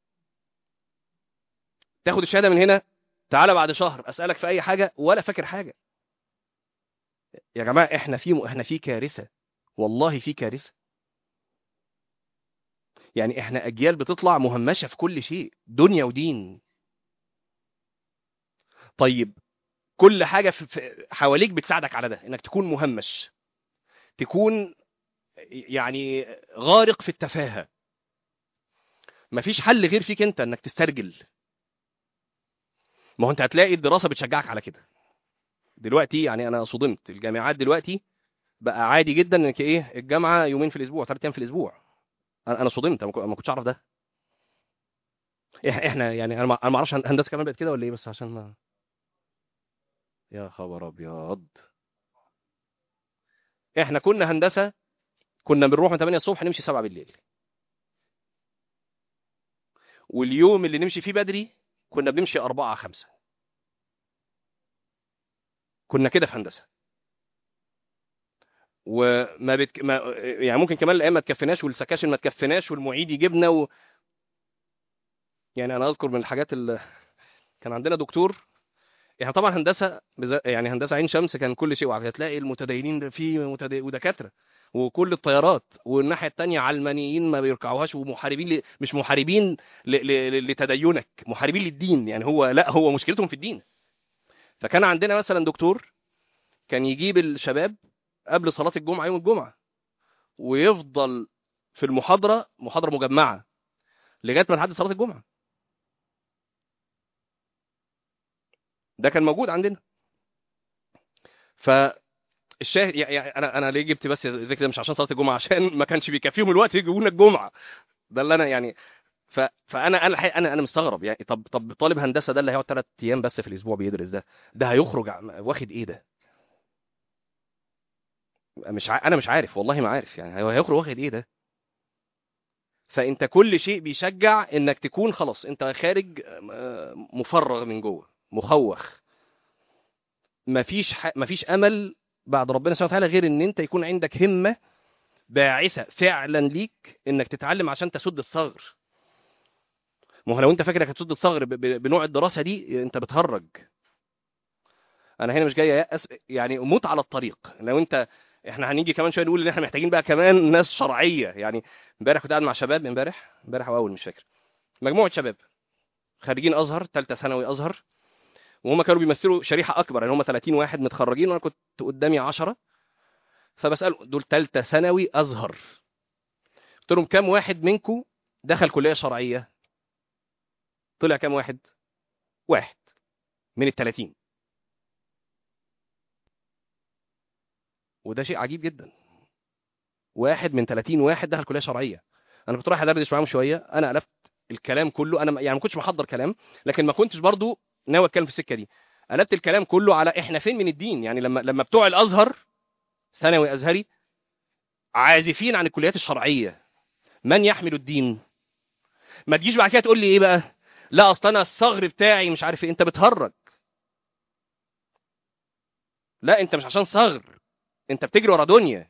تاخد الشهاده من هنا، تعالى بعد شهر اسالك في اي حاجه ولا فاكر حاجه. يا جماعه احنا في احنا في كارثه، والله في كارثه. يعني احنا اجيال بتطلع مهمشه في كل شيء، دنيا ودين. طيب، كل حاجه في في- حواليك بتساعدك على ده، انك تكون مهمش، تكون يعني غارق في التفاهه. مفيش حل غير فيك انت انك تسترجل. ما هو انت هتلاقي الدراسه بتشجعك على كده دلوقتي. يعني انا صدمت، الجامعات دلوقتي بقى عادي جدا انك ايه، الجامعه يومين في الاسبوع، ثلاث ايام في الاسبوع. انا أنا صدمت، انا ما كو- ما كنتش اعرف ده. إح- احنا يعني انا ما أنا ما اعرفش هندسه كمان بقت كده ولا ايه، بس عشان ما. يا خبر ابيض. احنا كنا هندسه، كنا بنروح من ثمانية الصبح نمشي سبعة بالليل، واليوم اللي نمشي فيه بدري كنا بنمشي أربعة خمسة. كنا كده في هندسه. وما بتك... ما... يعني ممكن كمان الايام ما تكفيناش، والسكاشن ما تكفيناش، والمعيد يجيبنا و... يعني انا اذكر من الحاجات اللي كان عندنا دكتور. يعني طبعا هندسه بز... يعني هندسه عين شمس كان كل شيء وعافية. هتلاقي المتدينين ده فيه متد... ودكاتره وكل الطيارات، والناحيه الثانيه علمانيين ما بيركعوهاش، ومحاربين ل... مش محاربين ل... ل... لتدينك، محاربين للدين. يعني هو لا، هو مشكلتهم في الدين. فكان عندنا مثلا دكتور كان يجيب الشباب قبل صلاه الجمعه يوم الجمعه، ويفضل في المحاضره، محاضره مجمعه، لغايه ما لحد صلاه الجمعه. ده كان موجود عندنا. فالشاهد يعني انا انا ليه جبت بس ذكر ده؟ مش عشان صلاه الجمعه، عشان ما كانش بيكفيهم الوقت يجيبوا لنا الجمعه. ده اللي انا يعني. ف... فانا انا الحقيقة انا انا مستغرب. يعني طب طب طالب هندسه ده اللي هيقعد ثلاث ايام بس في الاسبوع بيدرس، ده ده هيخرج ع- واخد ايه ده؟ مش ع... انا مش عارف والله، ما عارف يعني هو هيخرج واخد ايه ده. فانت كل شيء بيشجع انك تكون خلاص انت خارج آه، مفرغ من جوه، مخوخ. مفيش ح... مفيش امل بعد ربنا سبحانه وتعالى غير ان انت يكون عندك همه باعثه فعلا ليك انك تتعلم عشان تسد الثغر. ما هو لو انت فاكر انك هتسد الثغر ب... ب... بنوع الدراسه دي، انت بتهرج. انا هنا مش جاي أيأس، يعني موت على الطريق. لو انت، احنا هنيجي كمان شويه نقول ان احنا محتاجين بقى كمان ناس شرعيه. يعني امبارح كنت قاعد مع شباب، امبارح امبارح او اول مش فاكر، مجموعه شباب خارجين ازهر، ثالثه ثانوي ازهر، وهم كانوا بيمثلوا شريحه اكبر. يعني هم ثلاثين واحد متخرجين وانا كنت قدامي عشرة. فبساله دول ثالثه ثانوي ازهر، قلت لهم كام واحد منكم دخل كليه شرعيه؟ طلع كام واحد؟ واحد من ال ثلاثين. وده شيء عجيب جدا، واحد من ثلاثين واحد دخل كليه شرعيه. انا كنت رايح ادردش معاهم شويه، انا الفت الكلام كله. انا يعني ما كنتش محضر كلام، لكن ما كنتش برضو ناوي اتكلم في السكه دي. قلبت الكلام كله على احنا فين من الدين. يعني لما لما بتوع الازهر، ثانوي ازهري، عازفين عن الكليات الشرعيه، من يحمل الدين؟ ما تجيش بعد كده تقول لي ايه بقى، لا اصل انا الثغر بتاعي مش عارف ايه. انت بتهرج. لا، انت مش عشان ثغر، انت بتجري ورا دنيا.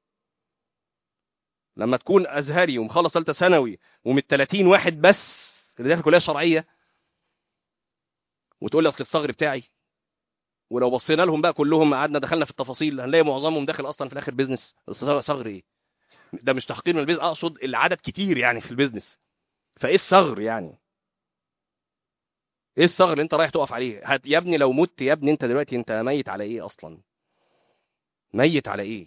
لما تكون ازهري ومخلص ثالثه ثانوي ومن ثلاثين واحد بس اللي داخل كليه شرعيه، وتقول لي اصل الثغر بتاعي. ولو بصينا لهم بقى كلهم، قعدنا دخلنا في التفاصيل، هنلاقي معظمهم داخل اصلا في الاخر بيزنس. بس صغر ايه؟ ده مش تحقير من البيزنس، اقصد العدد كتير يعني في البيزنس. فايه الثغر يعني؟ ايه الثغر اللي انت رايح تقف عليه؟ هت... يا ابني لو مت يا ابني، انت دلوقتي انت ميت على ايه اصلا؟ ميت على ايه؟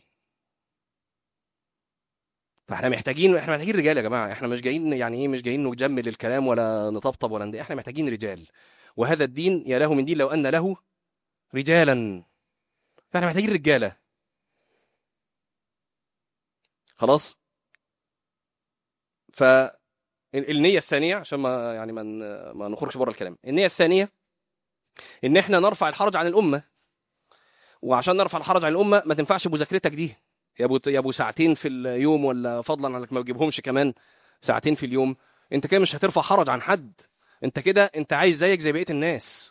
فاحنا محتاجين احنا محتاجين رجال يا جماعه. احنا مش جايين يعني ايه، مش جايين نجمل الكلام ولا نطبطب ولا ندي. احنا محتاجين رجال. وهذا الدين يا له من دين لو ان له رجالا. فاحنا محتاجين رجاله. خلاص. ف النية الثانية عشان ما يعني ما ما نخرجش بره الكلام، النية الثانية ان احنا نرفع الحرج عن الامة. وعشان نرفع الحرج عن الامة ما تنفعش مذاكرتك دي يا ابو يا ابو ساعتين في اليوم، ولا فضلا عنك ما تجيبهمش كمان ساعتين في اليوم، انت كده مش هترفع حرج عن حد. انت كده انت عايز زيك زي بقية الناس.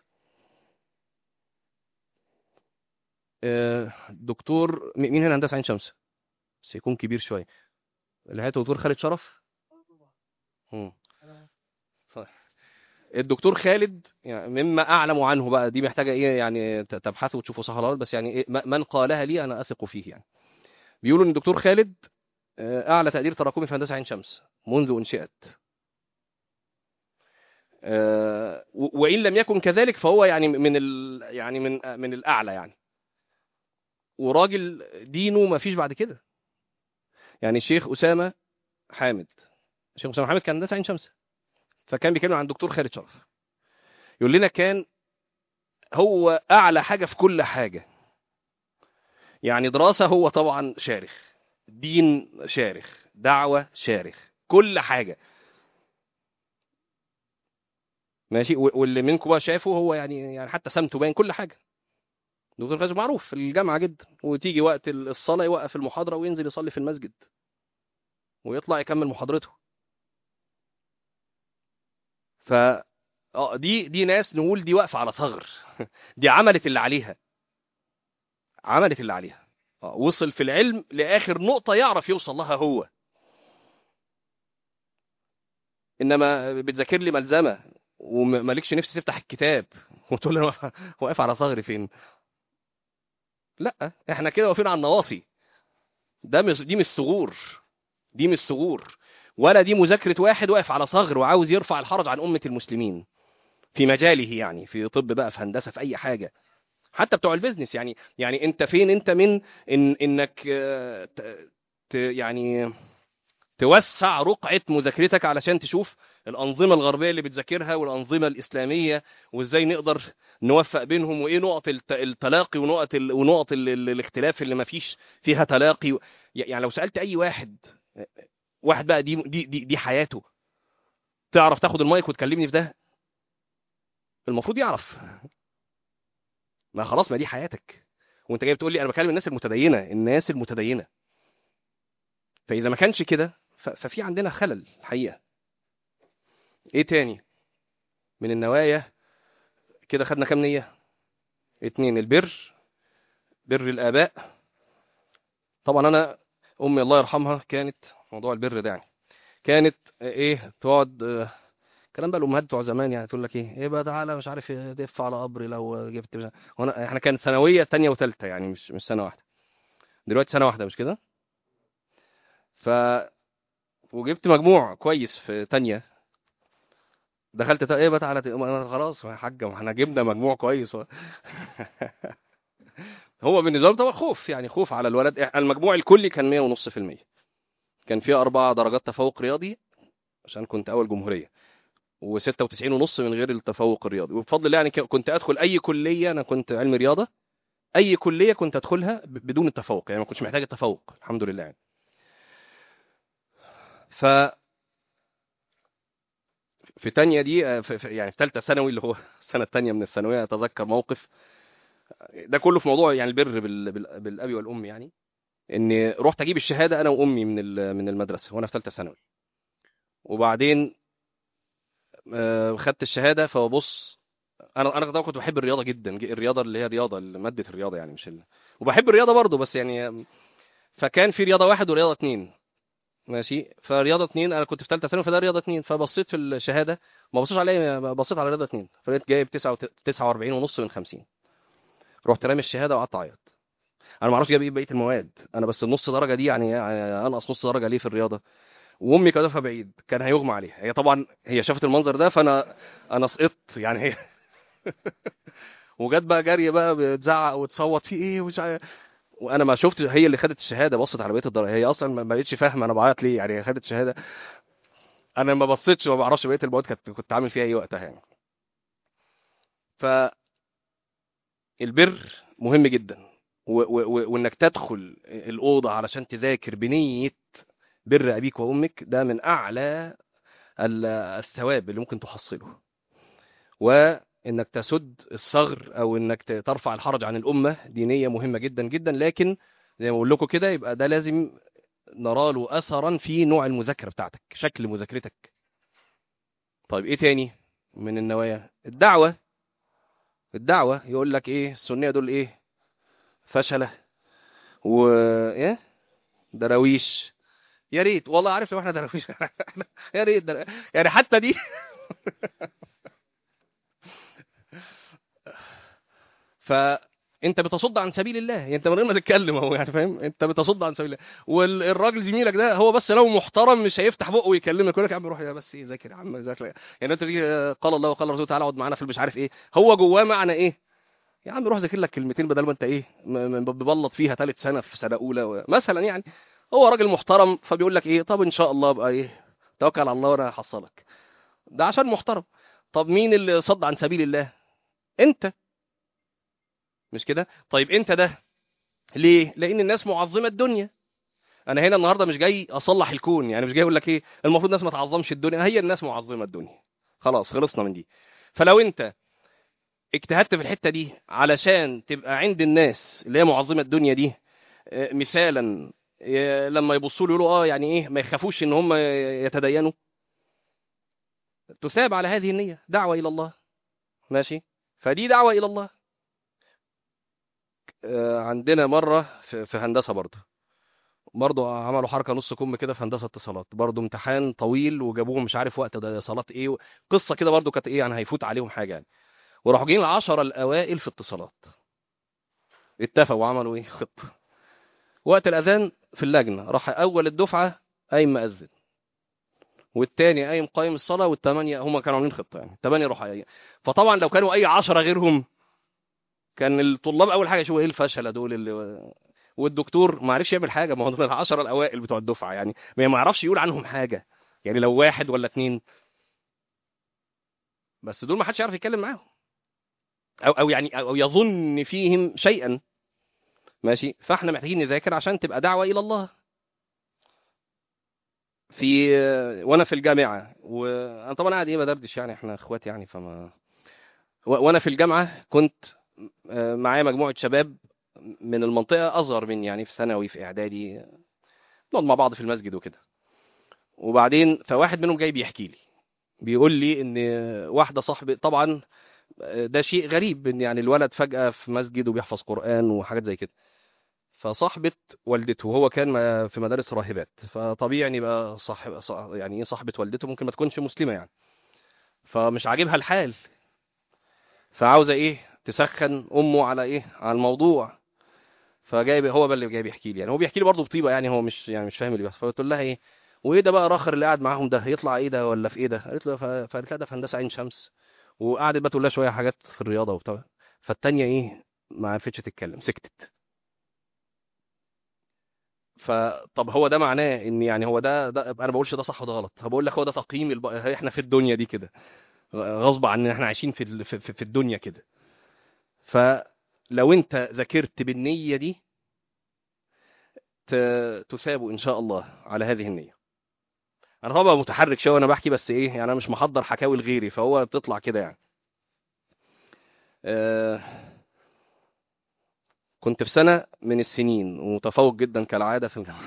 آه، دكتور م- مين هنا هندسة عين شمس؟ بس يكون كبير شوية. اللي هي دكتور خالد شرف. مم. طيب. الدكتور خالد يعني مما اعلم عنه بقى، دي محتاجه ايه يعني ت- تبحثوا وتشوفوا صح ولا غلط، بس يعني إيه م- من قالها لي انا اثق فيه يعني. بيقولوا ان الدكتور خالد آه، اعلى تقدير تراكمي في هندسه عين شمس منذ انشئت. آه، و- وان لم يكن كذلك فهو يعني من ال يعني من من الاعلى يعني. وراجل دينه ما فيش بعد كده. يعني الشيخ اسامه حامد، الشيخ اسامه حامد كان هندسه عين شمس، فكان بيتكلم عن الدكتور خالد شرف. يقول لنا كان هو اعلى حاجه في كل حاجه. يعني دراسة هو طبعا شارخ، دين شارخ، دعوة شارخ، كل حاجة ماشي. و- واللي منكم بقى شافه هو يعني يعني حتى سمته باين كل حاجة. دكتور خازن معروف في الجامعة جدا، وتيجي وقت الصلاة يوقف المحاضرة وينزل يصلي في المسجد ويطلع يكمل محاضرته. ف اه دي دي ناس نقول دي واقفة على ثغر. دي عملت اللي عليها، عملت اللي عليها. آه، وصل في العلم لآخر نقطة يعرف يوصل لها هو. انما بتذاكر لي ملزمه ومالكش نفس تفتح الكتاب وتقول لي انا واقف واقف على ثغري فين. لا، احنا كده واقفين على النواصي. ده مش دي مش ثغور، دي مش ثغور، ولا دي مذاكره واحد واقف على ثغر وعاوز يرفع الحرج عن امه المسلمين في مجاله، يعني في طب بقى، في هندسه، في اي حاجه. حتى بتوع البيزنس يعني يعني انت فين انت من إن انك آه، ت- ت- يعني توسع رقعة مذاكرتك علشان تشوف الأنظمة الغربية اللي بتذاكرها والأنظمة الإسلامية، وإزاي نقدر نوفق بينهم، وإيه نقط الت- التلاقي ونقط ال... ونقط ال... ال- الاختلاف اللي ما فيش فيها تلاقي. يعني لو سألت أي واحد، واحد بقى دي دي دي, دي حياته، تعرف تاخد المايك وتكلمني في ده؟ المفروض يعرف. ما خلاص، ما دي حياتك. وانت جاي بتقول لي انا بكلم الناس المتدينه، الناس المتدينه. فاذا ما كانش كده ف... ففي عندنا خلل الحقيقه. ايه تاني من النوايا؟ كده خدنا كام نيه؟ اتنين. البر، بر الآباء. طبعا أنا أمي الله يرحمها كانت موضوع البر ده يعني كانت إيه تقعد آه، الكلام بقى الأمهات بتوع زمان يعني تقول لك إيه إيه بقى تعالى مش عارف إيه، دف على قبري لو جبت مش عارف- هنا إحنا كانت ثانوية تانية وتالتة يعني مش مش سنة واحدة. دلوقتي سنة واحدة مش كده؟ ف وجبت مجموع كويس في تانية. دخلت تا- ايه بقى تعالى ت- ما أنا خلاص يا حاجة، ما احنا جبنا مجموع كويس و... هو بالنسبة له طبعا خوف، يعني خوف على الولد. المجموع الكلي كان مية ونص في المية، كان فيها أربع درجات تفوق رياضي عشان كنت أول جمهورية، وستة وتسعين ونص من غير التفوق الرياضي. وبفضل الله يعني ك- كنت أدخل أي كلية، أنا كنت علم رياضة، أي كلية كنت أدخلها ب- بدون التفوق، يعني ما كنتش محتاج التفوق الحمد لله يعني. ففي تانية دي آه، في في- يعني في ثالثة ثانوي اللي هو السنة الثانية من الثانوية، أتذكر موقف. ده كله في موضوع يعني البر بال- بال- بالأبي والأم يعني. إني رحت أجيب الشهادة أنا وأمي من ال- من المدرسة وأنا في ثالثة ثانوي. وبعدين آه، خدت الشهادة فببص. انا انا طبعا كنت بحب الرياضه جدا، ج- الرياضه اللي هي الرياضه اللي ماده الرياضه يعني مش ال... وبحب الرياضه برضو بس يعني. فكان في رياضه واحد ورياضه اتنين ماشي. فرياضه اتنين انا كنت في ثالثه ثانوي، فده رياضه اتنين، فبصيت في الشهاده ما بصيتش عليا، بصيت على رياضه اتنين فلقيت جايب تسعة وأربعين ونص من خمسين. رحت رامي الشهاده وقعدت اعيط. انا ما اعرفش جايب ايه بقيه المواد، انا بس النص درجه دي يعني يعني انقص نص درجه ليه في الرياضه. وامي كانت واقفه بعيد كان هيغمى عليها، هي طبعا هي شافت المنظر ده، فانا انا سقطت يعني هي. وجت بقى جاريه بقى بتزعق وتصوت في ايه ومش عارف. وانا ما شفتش هي اللي خدت الشهاده، بصت على بقيه الدرجه، هي اصلا ما بقتش فاهمه انا بعيط ليه يعني، هي خدت شهاده. انا ما بصيتش، ما بعرفش بقيه المواد كنت كنت عامل فيها ايه وقتها يعني. فالبر مهم جدا. و- و- و- وانك تدخل الاوضه علشان تذاكر بنيه بر ابيك وامك، ده من اعلى ال- الثواب اللي ممكن تحصله. وانك تسد الثغر او انك ت- ترفع الحرج عن الامه، دي نيه مهمه جدا جدا. لكن زي ما بقول لكم كده، يبقى ده لازم نرى له اثرا في نوع المذاكره بتاعتك، شكل مذاكرتك. طيب ايه تاني من النوايا؟ الدعوه. الدعوه يقول لك ايه السنيه دول؟ ايه؟ فشله و ايه دراويش. يا ريت والله، عارف لو احنا دراويش يا ريت در... يعني حتى دي فانت بتصد عن سبيل الله، يعني انت من غير ما تتكلم اهو، يعني فاهم، انت بتصد عن سبيل الله. والراجل زميلك ده هو بس لو محترم مش هيفتح بقه ويكلمك، يقول لك يا عم روح يا بس ايه ذاكر يا عم ذاكر. يعني انت تيجي آه، قال الله وقال الرسول تعالى اقعد معانا في مش عارف ايه، هو جواه معنى ايه؟ يا عم روح ذاكر لك كلمتين بدل ما انت ايه م- م- ببلط فيها ثالث سنه في سنه اولى و- مثلا يعني. هو راجل محترم فبيقول لك ايه، طب ان شاء الله بقى ايه، توكل على الله وانا هحصلك. ده عشان محترم. طب مين اللي صد عن سبيل الله؟ انت. مش كده؟ طيب انت ده ليه؟ لان الناس معظمه الدنيا. انا هنا النهارده مش جاي اصلح الكون، يعني مش جاي اقول لك ايه المفروض الناس ما تعظمش الدنيا، هي الناس معظمه الدنيا. خلاص خلصنا من دي. فلو انت اجتهدت في الحته دي علشان تبقى عند الناس اللي هي معظمه الدنيا دي آه، مثالا، آه، لما يبصوا له يقولوا اه يعني ايه، ما يخافوش ان هم يتدينوا، تثاب على هذه النيه، دعوه الى الله. ماشي. فدي دعوه الى الله. آه، عندنا مره في في هندسه برضه، برضه عملوا حركه نص كم كده في هندسه اتصالات، برضه امتحان طويل وجابوهم مش عارف وقت ده صالات ايه و- قصه كده برضه كانت ايه يعني، هيفوت عليهم حاجه يعني. وراحوا جايين العشره الاوائل في اتصالات، اتفقوا وعملوا ايه خطه. وقت الاذان في اللجنه راح اول الدفعه قايم مأذن، والتاني قايم قايم الصلاه، والثمانيه هم كانوا عاملين خطه يعني، الثمانيه راحوا قايم. فطبعا لو كانوا اي عشرة غيرهم، كان الطلاب اول حاجه يشوفوا ايه الفشله دول اللي، والدكتور ما عرفش يعمل حاجه، ما هو دول العشرة الاوائل بتوع الدفعه يعني، ما ما يعرفش يقول عنهم حاجه. يعني لو واحد ولا اتنين بس، دول ما حدش يعرف يتكلم معاهم، او او يعني او يظن فيهم شيئا. ماشي. فاحنا محتاجين نذاكر عشان تبقى دعوه الى الله. في وانا في الجامعه، وانا طبعا قاعد ايه بدردش يعني، احنا اخوات يعني، فما و- وانا في الجامعه كنت آه، معايا مجموعه شباب من المنطقه اصغر مني، يعني في ثانوي في اعدادي، نقعد مع بعض في المسجد وكده. وبعدين فواحد منهم جاي بيحكي لي، بيقول لي ان واحده صاحبي، طبعا ده شيء غريب ان يعني الولد فجاه في مسجد وبيحفظ قران وحاجات زي كده. فصاحبه والدته، وهو كان ما- في مدارس راهبات، فطبيعي ان يبقى صاحب صح- يعني ايه صاحبه والدته ممكن ما تكونش مسلمه يعني. فمش عاجبها الحال، فعاوزه ايه تسخن امه على ايه، على الموضوع. فجايب هو بقى اللي جاي بيحكي لي، يعني هو بيحكي لي برضه بطيبه، يعني هو مش يعني مش فاهم اللي بيحصل. فقلت لها ايه، وايه ده بقى راخر اللي قاعد معاهم ده يطلع ايه ده ولا في ايه ده؟ قالت له ف- فقالت لها ده في هندسه عين شمس. وقعدت بقى تقول لها شويه حاجات في الرياضه وبتاع. فالتانيه ايه ما عرفتش تتكلم، سكتت. فطب هو ده معناه ان يعني هو ده, ده انا بقولش ده صح وده غلط، بقول لك هو ده تقييم الب... احنا في الدنيا دي كده، غصب عننا احنا عايشين في ال- في, في في الدنيا كده. فلو انت ذاكرت بالنيه دي ت- تثاب ان شاء الله على هذه النيه. انا طبعا متحرك شويه وانا بحكي، بس ايه يعني انا مش محضر حكاوي لغيري، فهو بتطلع كده يعني. آه كنت في سنه من السنين ومتفوق جدا كالعاده في الجامعه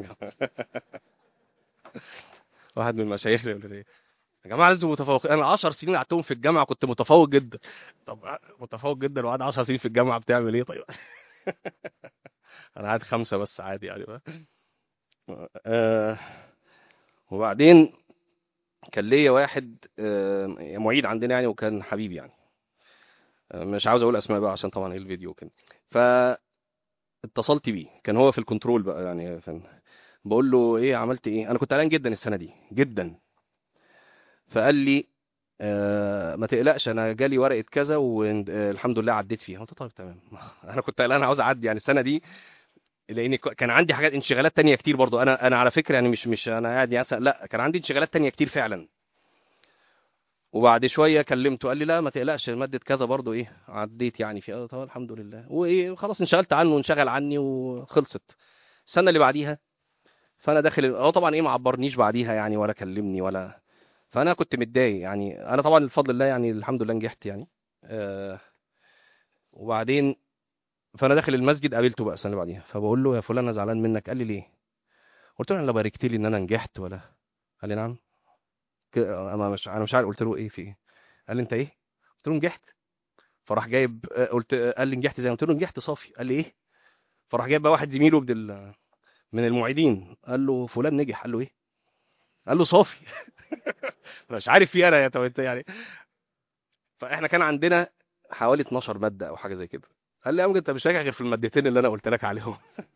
واحد من المشايخ يقول لي يا جماعه لازم متفوق، انا عشر سنين قعدتهم في الجامعه كنت متفوق جدا. طب متفوق جدا وقعد عشر سنين في الجامعه بتعمل ايه طيب؟ انا قاعد خمسه بس عادي يعني بقى. آه وبعدين كان ليا واحد آه معيد عندنا يعني، وكان حبيبي يعني. آه مش عاوز اقول اسماء بقى عشان طبعا ايه الفيديو كده. فاتصلت بيه، كان هو في الكنترول بقى يعني، فن. بقول له ايه عملت ايه، انا كنت قلقان جدا السنه دي جدا. فقال لي آه ما تقلقش، انا جالي ورقه كذا والحمد لله عديت فيها. قلت طيب تمام انا كنت قلقان عاوز اعدي يعني السنه دي، لان ك- كان عندي حاجات انشغالات تانية كتير برضو. انا انا على فكره يعني مش مش انا قاعد يعني لا، كان عندي انشغالات تانية كتير فعلا. وبعد شويه كلمته قال لي لا ما تقلقش ماده كذا برضو ايه عديت يعني في طب الحمد لله وايه خلاص انشغلت عنه وانشغل عني وخلصت. السنه اللي بعديها فانا داخل هو طبعا ايه ما عبرنيش بعديها يعني ولا كلمني ولا. فانا كنت متضايق يعني انا طبعا بفضل الله يعني الحمد لله نجحت يعني. آه وبعدين فانا داخل المسجد قابلته بقى السنه اللي بعديها فبقول له يا فلان انا زعلان منك. قال لي ليه؟ قلت له انا لا باركت لي ان انا نجحت ولا. قال لي نعم. ك- انا مش انا مش عارف. قلت له ايه في ايه؟ قال لي انت ايه؟ قلت له نجحت. فراح جايب آه، قلت آه، قال لي نجحت زي ما قلت له نجحت صافي. قال لي ايه؟ فراح جايب بقى واحد زميله من ال- من المعيدين قال له فلان نجح. قال له ايه؟ قال له صافي. مش عارف في انا يا تو- انت يعني. فاحنا كان عندنا حوالي اتناشر ماده او حاجه زي كده. قال لي يا امجد انت مش ناجح غير في المادتين اللي انا قلت لك عليهم.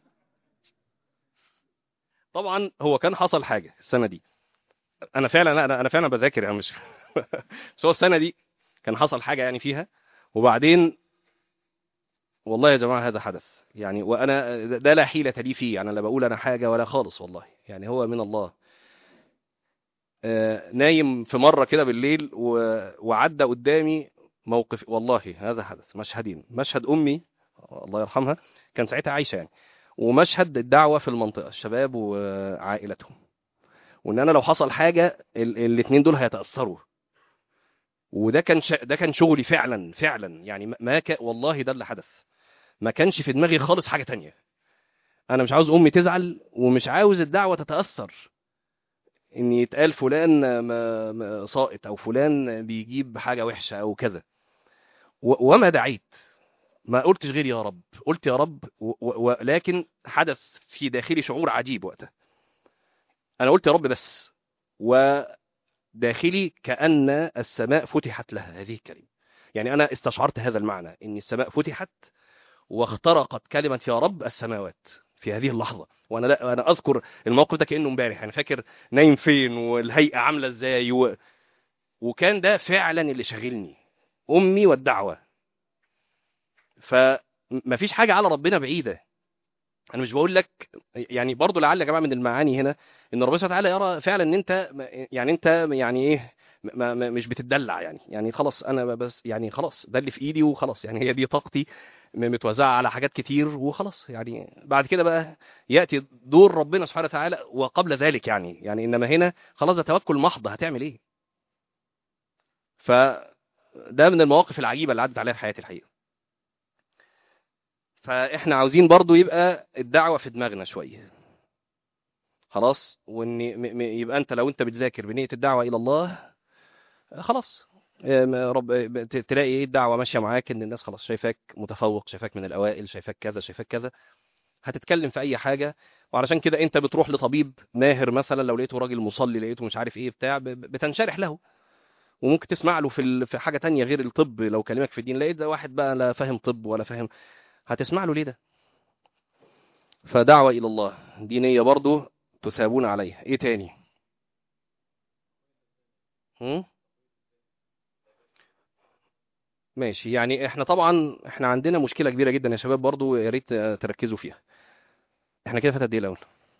طبعا هو كان حصل حاجه السنه دي. انا فعلا انا انا فعلا بذاكر يعني مش بس هو السنه دي كان حصل حاجه يعني فيها. وبعدين والله يا جماعه هذا حدث يعني وانا ده لا حيله لي فيه يعني لا بقول انا حاجه ولا خالص والله يعني هو من الله. آه، نايم في مره كده بالليل و... وعدى قدامي موقف والله هذا حدث مشهدين. مشهد امي الله يرحمها كان ساعتها عايشه يعني. ومشهد الدعوه في المنطقه الشباب وعائلتهم. وان انا لو حصل حاجه ال... الاثنين دول هيتاثروا. وده كان ش... ده كان شغلي فعلا فعلا يعني ما ما ك... والله ده اللي حدث. ما كانش في دماغي خالص حاجه تانية. انا مش عاوز امي تزعل ومش عاوز الدعوه تتاثر. ان يتقال فلان ما... ما ساقط او فلان بيجيب حاجه وحشه او كذا. و... وما دعيت. ما قلتش غير يا رب. قلت يا رب و... و... ولكن حدث في داخلي شعور عجيب وقتها. انا قلت يا رب بس. وداخلي كأن السماء فتحت لها هذه الكلمه. يعني انا استشعرت هذا المعنى ان السماء فتحت واخترقت كلمة يا رب السماوات في هذه اللحظة. وانا لا انا اذكر الموقف ده كأنه امبارح انا فاكر نايم فين والهيئة عاملة ازاي و... وكان ده فعلا اللي شاغلني امي والدعوة. فمفيش حاجة على ربنا بعيدة. انا مش بقول لك يعني برضو لعل يا جماعة من المعاني هنا ان ربنا سبحانه وتعالى يرى فعلا ان انت يعني انت يعني ايه ما ما مش بتدلع يعني يعني خلاص انا بس يعني خلاص ده اللي في ايدي وخلاص يعني هي دي طاقتي م- متوزعه على حاجات كتير وخلاص يعني بعد كده بقى ياتي دور ربنا سبحانه وتعالى وقبل ذلك يعني يعني انما هنا خلاص ده توكل محض هتعمل ايه. فده من المواقف العجيبه اللي عدت عليها في حياتي الحقيقه. فاحنا عاوزين برضو يبقى الدعوه في دماغنا شويه خلاص. وان م- م- يبقى انت لو انت بتذاكر بنيه الدعوه الى الله خلاص. آم، رب ت- تلاقي ايه الدعوه ماشيه معاك ان الناس خلاص شايفاك متفوق شايفاك من الاوائل شايفاك كذا شايفاك كذا. هتتكلم في اي حاجه. وعلشان كده انت بتروح لطبيب ماهر مثلا لو لقيته راجل مصلي لقيته مش عارف ايه بتاع ب- ب- بتنشرح له. وممكن تسمع له في ال- في حاجه تانية غير الطب لو كلمك في الدين لقيت ده واحد بقى لا فاهم طب ولا فاهم. هتسمع له ليه ده؟ فدعوه الى الله دينيه برضو تثابون عليها. ايه تاني؟ هم؟ ماشي يعني احنا طبعا احنا عندنا مشكله كبيره جدا يا شباب برضو يا ريت آه، تركزوا فيها. احنا كده فاتت قد ايه الاول؟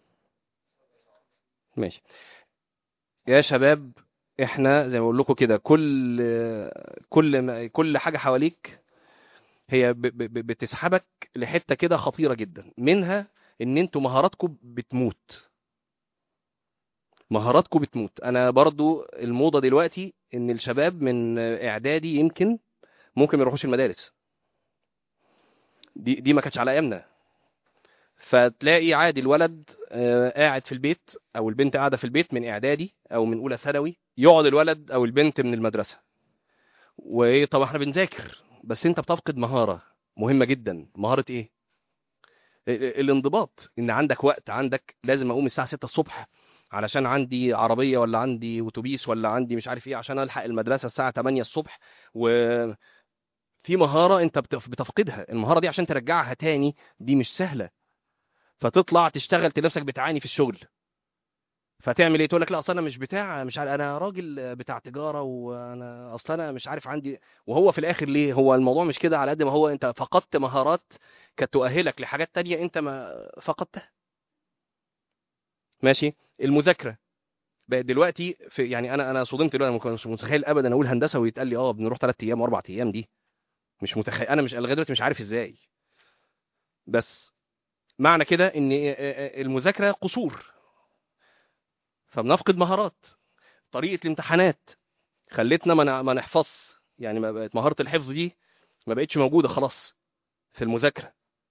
ماشي يا شباب. احنا زي ما بقول لكم كده كل كل ما كل حاجه حواليك هي ب- ب- ب- بتسحبك لحته كده خطيره جدا منها ان انتوا مهاراتكم بتموت. مهاراتكم بتموت. انا برضو الموضه دلوقتي ان الشباب من اعدادي يمكن ممكن ما يروحوش المدارس. دي دي ما كانتش على ايامنا. فتلاقي عادي الولد آه، قاعد في البيت او البنت قاعده في البيت من اعدادي او من اولى ثانوي يقعد الولد او البنت من المدرسه. وايه طب احنا بنذاكر بس انت بتفقد مهاره مهمه جدا. مهاره ايه؟ ال- ال- الانضباط. ان عندك وقت عندك لازم اقوم الساعه ستة الصبح علشان عندي عربيه ولا عندي اتوبيس ولا عندي مش عارف ايه عشان الحق المدرسه الساعه تمانية الصبح. وفي مهاره انت بتف- بتفقدها. المهاره دي عشان ترجعها تاني دي مش سهله. فتطلع تشتغل تلاقي نفسك بتعاني في الشغل. فتعمل ايه؟ تقول لك لا اصل انا مش بتاع مش عارف انا راجل بتاع تجاره وانا اصل انا مش عارف عندي. وهو في الاخر ليه هو الموضوع مش كده على قد ما هو انت فقدت مهارات كانت تؤهلك لحاجات تانية انت ما فقدتها. ماشي. المذاكره بقت دلوقتي في، يعني انا انا صدمت دلوقتي، ما كنتش متخيل ابدا اقول هندسه ويتقال لي اه بنروح ثلاث ايام واربع ايام. دي مش متخيل، انا مش لغايه دلوقتي مش عارف ازاي. بس معنى كده ان المذاكره قصور، فبنفقد مهارات. طريقه الامتحانات خلتنا ما ما نحفظ، يعني ما بقت مهاره الحفظ دي ما بقتش موجوده خلاص في المذاكره.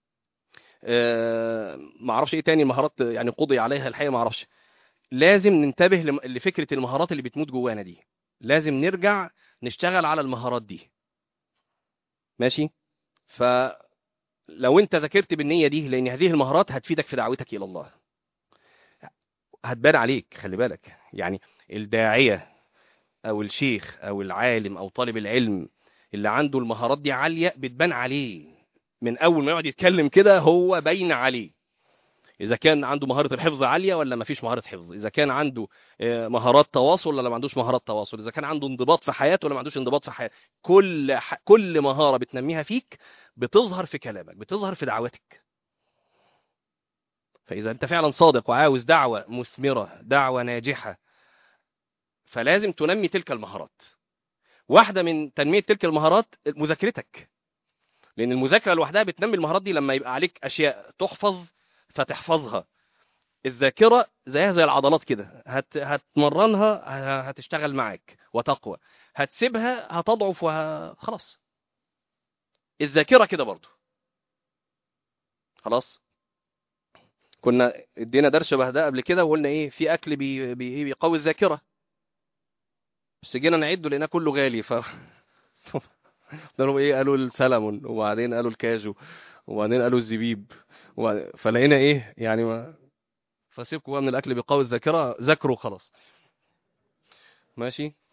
أه ما اعرفش ايه تاني مهارات يعني قضي عليها الحقيقه، ما اعرفش. لازم ننتبه لفكره المهارات اللي بتموت جوانا دي، لازم نرجع نشتغل على المهارات دي. ماشي. فلو انت ذاكرت بالنيه دي، لان هذه المهارات هتفيدك في دعوتك الى الله، هتبان عليك، خلي بالك يعني. الداعيه او الشيخ او العالم او طالب العلم اللي عنده المهارات دي عاليه بتبان عليه من اول ما يقعد يتكلم كده، هو باين عليه اذا كان عنده مهاره الحفظ عاليه ولا ما فيش مهاره حفظ، اذا كان عنده مهارات تواصل ولا ما عندوش مهارات تواصل، اذا كان عنده انضباط في حياته ولا ما عندوش انضباط في حياته. كل ح... كل مهاره بتنميها فيك بتظهر في كلامك، بتظهر في دعوتك. فاذا انت فعلا صادق وعاوز دعوه مثمره، دعوه ناجحه، فلازم تنمي تلك المهارات. واحده من تنميه تلك المهارات مذاكرتك، لان المذاكره لوحدها بتنمي المهارات دي. لما يبقى عليك اشياء تحفظ فتحفظها. الذاكره زيها زي العضلات كده، هت... هتمرنها ه- هتشتغل معاك وتقوى، هتسيبها هتضعف وخلاص. الذاكره كده برضو. خلاص. كنا ادينا درس شبه ده قبل كده وقلنا ايه في اكل بي... بي... إيه بيقوي الذاكره، بس جينا نعده لقيناه كله غالي. ف قالوا ايه، قالوا السلمون، وبعدين قالوا الكاجو، وبعدين قالوا الزبيب، وبعدين... فلقينا ايه يعني ما... فسيبكوا بقى من الاكل بيقوي الذاكره، ذاكروا خلاص. ماشي.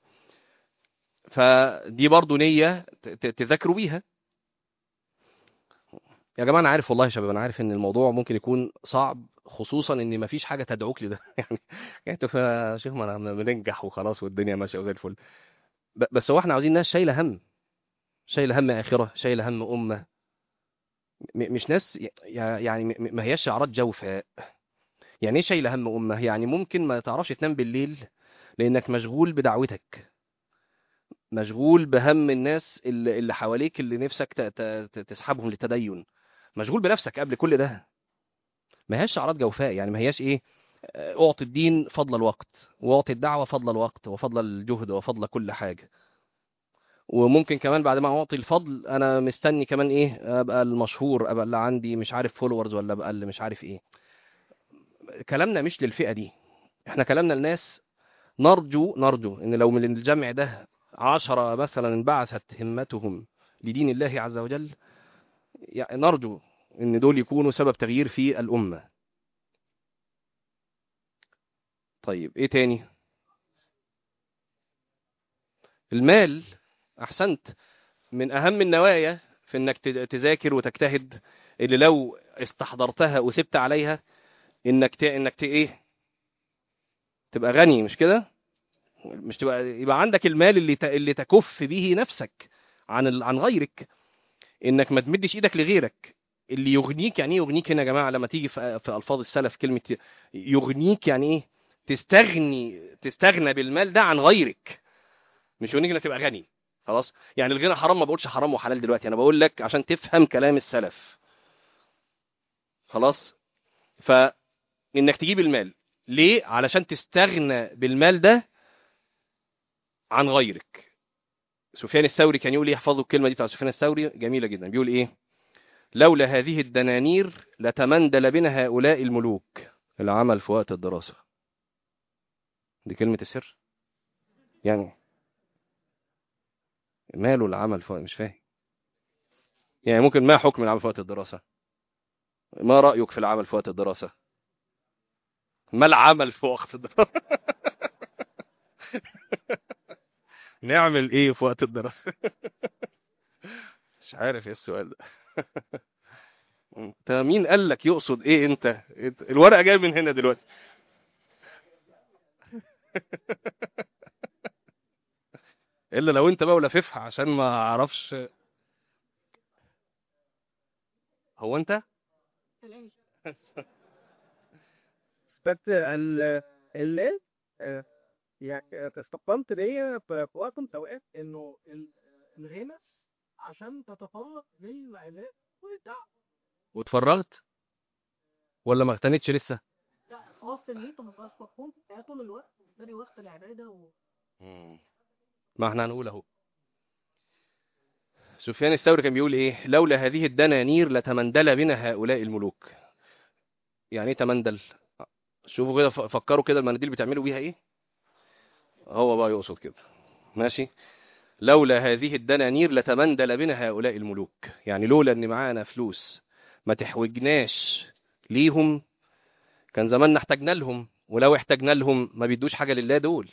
فدي برضو نيه ت- ت- تذاكروا بيها. يا جماعه انا عارف والله يا شباب، انا عارف ان الموضوع ممكن يكون صعب، خصوصا ان مفيش حاجه تدعوك لده يعني. يعني انت يا شيخ ما انا بننجح وخلاص والدنيا ماشيه وزي الفل. ب- بس هو احنا عاوزين ناس شايله هم، شايله هم اخره، شايله هم امه. م- مش ناس ي- يعني م- م- ما هياش شعارات جوفاء. يعني ايه شايله هم امه؟ يعني ممكن ما تعرفش تنام بالليل لانك مشغول بدعوتك، مشغول بهم الناس اللي اللي حواليك اللي نفسك ت- ت- ت- تسحبهم للتدين، مشغول بنفسك قبل كل ده. ما هياش شعارات جوفاء، يعني ما هياش ايه، آه، اعطي الدين فضل الوقت، واعطي الدعوه فضل الوقت وفضل الجهد وفضل كل حاجه. وممكن كمان بعد ما اعطي الفضل انا مستني كمان ايه، ابقى المشهور، ابقى اللي عندي مش عارف فولورز، ولا ابقى اللي مش عارف ايه. كلامنا مش للفئه دي، احنا كلامنا للناس. نرجو نرجو ان لو من الجمع ده عشرة مثلا انبعثت همتهم لدين الله عز وجل، يعني نرجو ان دول يكونوا سبب تغيير في الامه. طيب ايه تاني؟ المال. احسنت. من اهم النوايا في انك ت- تذاكر وتجتهد، اللي لو استحضرتها وسبت عليها، انك ت... انك ت... ايه، تبقى غني، مش كده؟ مش تبقى يبقى عندك المال اللي ت... اللي تكف به نفسك عن ال... عن غيرك، انك ما تمدش ايدك لغيرك. اللي يغنيك، يعني ايه يغنيك هنا يا جماعه؟ لما تيجي في, في الفاظ السلف كلمه يغنيك يعني ايه؟ تستغني تستغنى بالمال ده عن غيرك، مش يغنيك انك تبقى غني. خلاص. يعني الغنى حرام، ما بقولش حرام وحلال دلوقتي، انا بقول لك عشان تفهم كلام السلف. خلاص. فانك تجيب المال ليه؟ علشان تستغنى بالمال ده عن غيرك. سفيان الثوري كان يقول ايه، يحفظوا الكلمه دي بتاع سفيان الثوري جميله جدا، بيقول ايه: لولا هذه الدنانير لتمندل بنا هؤلاء الملوك. العمل في وقت الدراسة، دي كلمة السر يعني. ماله العمل في وقت، مش فاهم. يعني ممكن ما حكم العمل في وقت الدراسة؟ ما رأيك في العمل في وقت الدراسة؟ ما العمل في وقت الدراسة؟ نعمل ايه في وقت الدراسة؟ مش عارف ايه السؤال ده. انت مين قال لك يقصد ايه؟ انت انت- الورقة جاية من هنا دلوقتي. الا لو انت بقى ولاففها عشان ما اعرفش. هو انت بس ال ال إيه؟ آه، يعني استقبلت ليا في في وقت من الأوقات إنه ال- الغنى عشان تتفرغ للعبادة والدعوة. واتفرغت ولا ما اغتنتش لسه؟ لا خلاص إن أنت ما تبقاش مفهوم طول الوقت تلاقي وقت العبادة و... مم. ما احنا هنقول اهو. سفيان الثوري كان بيقول ايه؟ لولا هذه الدنانير لتمندل بنا هؤلاء الملوك. يعني ايه تمندل؟ شوفوا كده، ف- فكروا كده المناديل بتعملوا بيها ايه. هو بقى يقصد كده. ماشي. لولا هذه الدنانير لتمندل بنا هؤلاء الملوك، يعني لولا ان معانا فلوس ما تحوجناش ليهم كان زماننا احتاجنا لهم، ولو احتاجنا لهم ما بيدوش حاجة لله دول.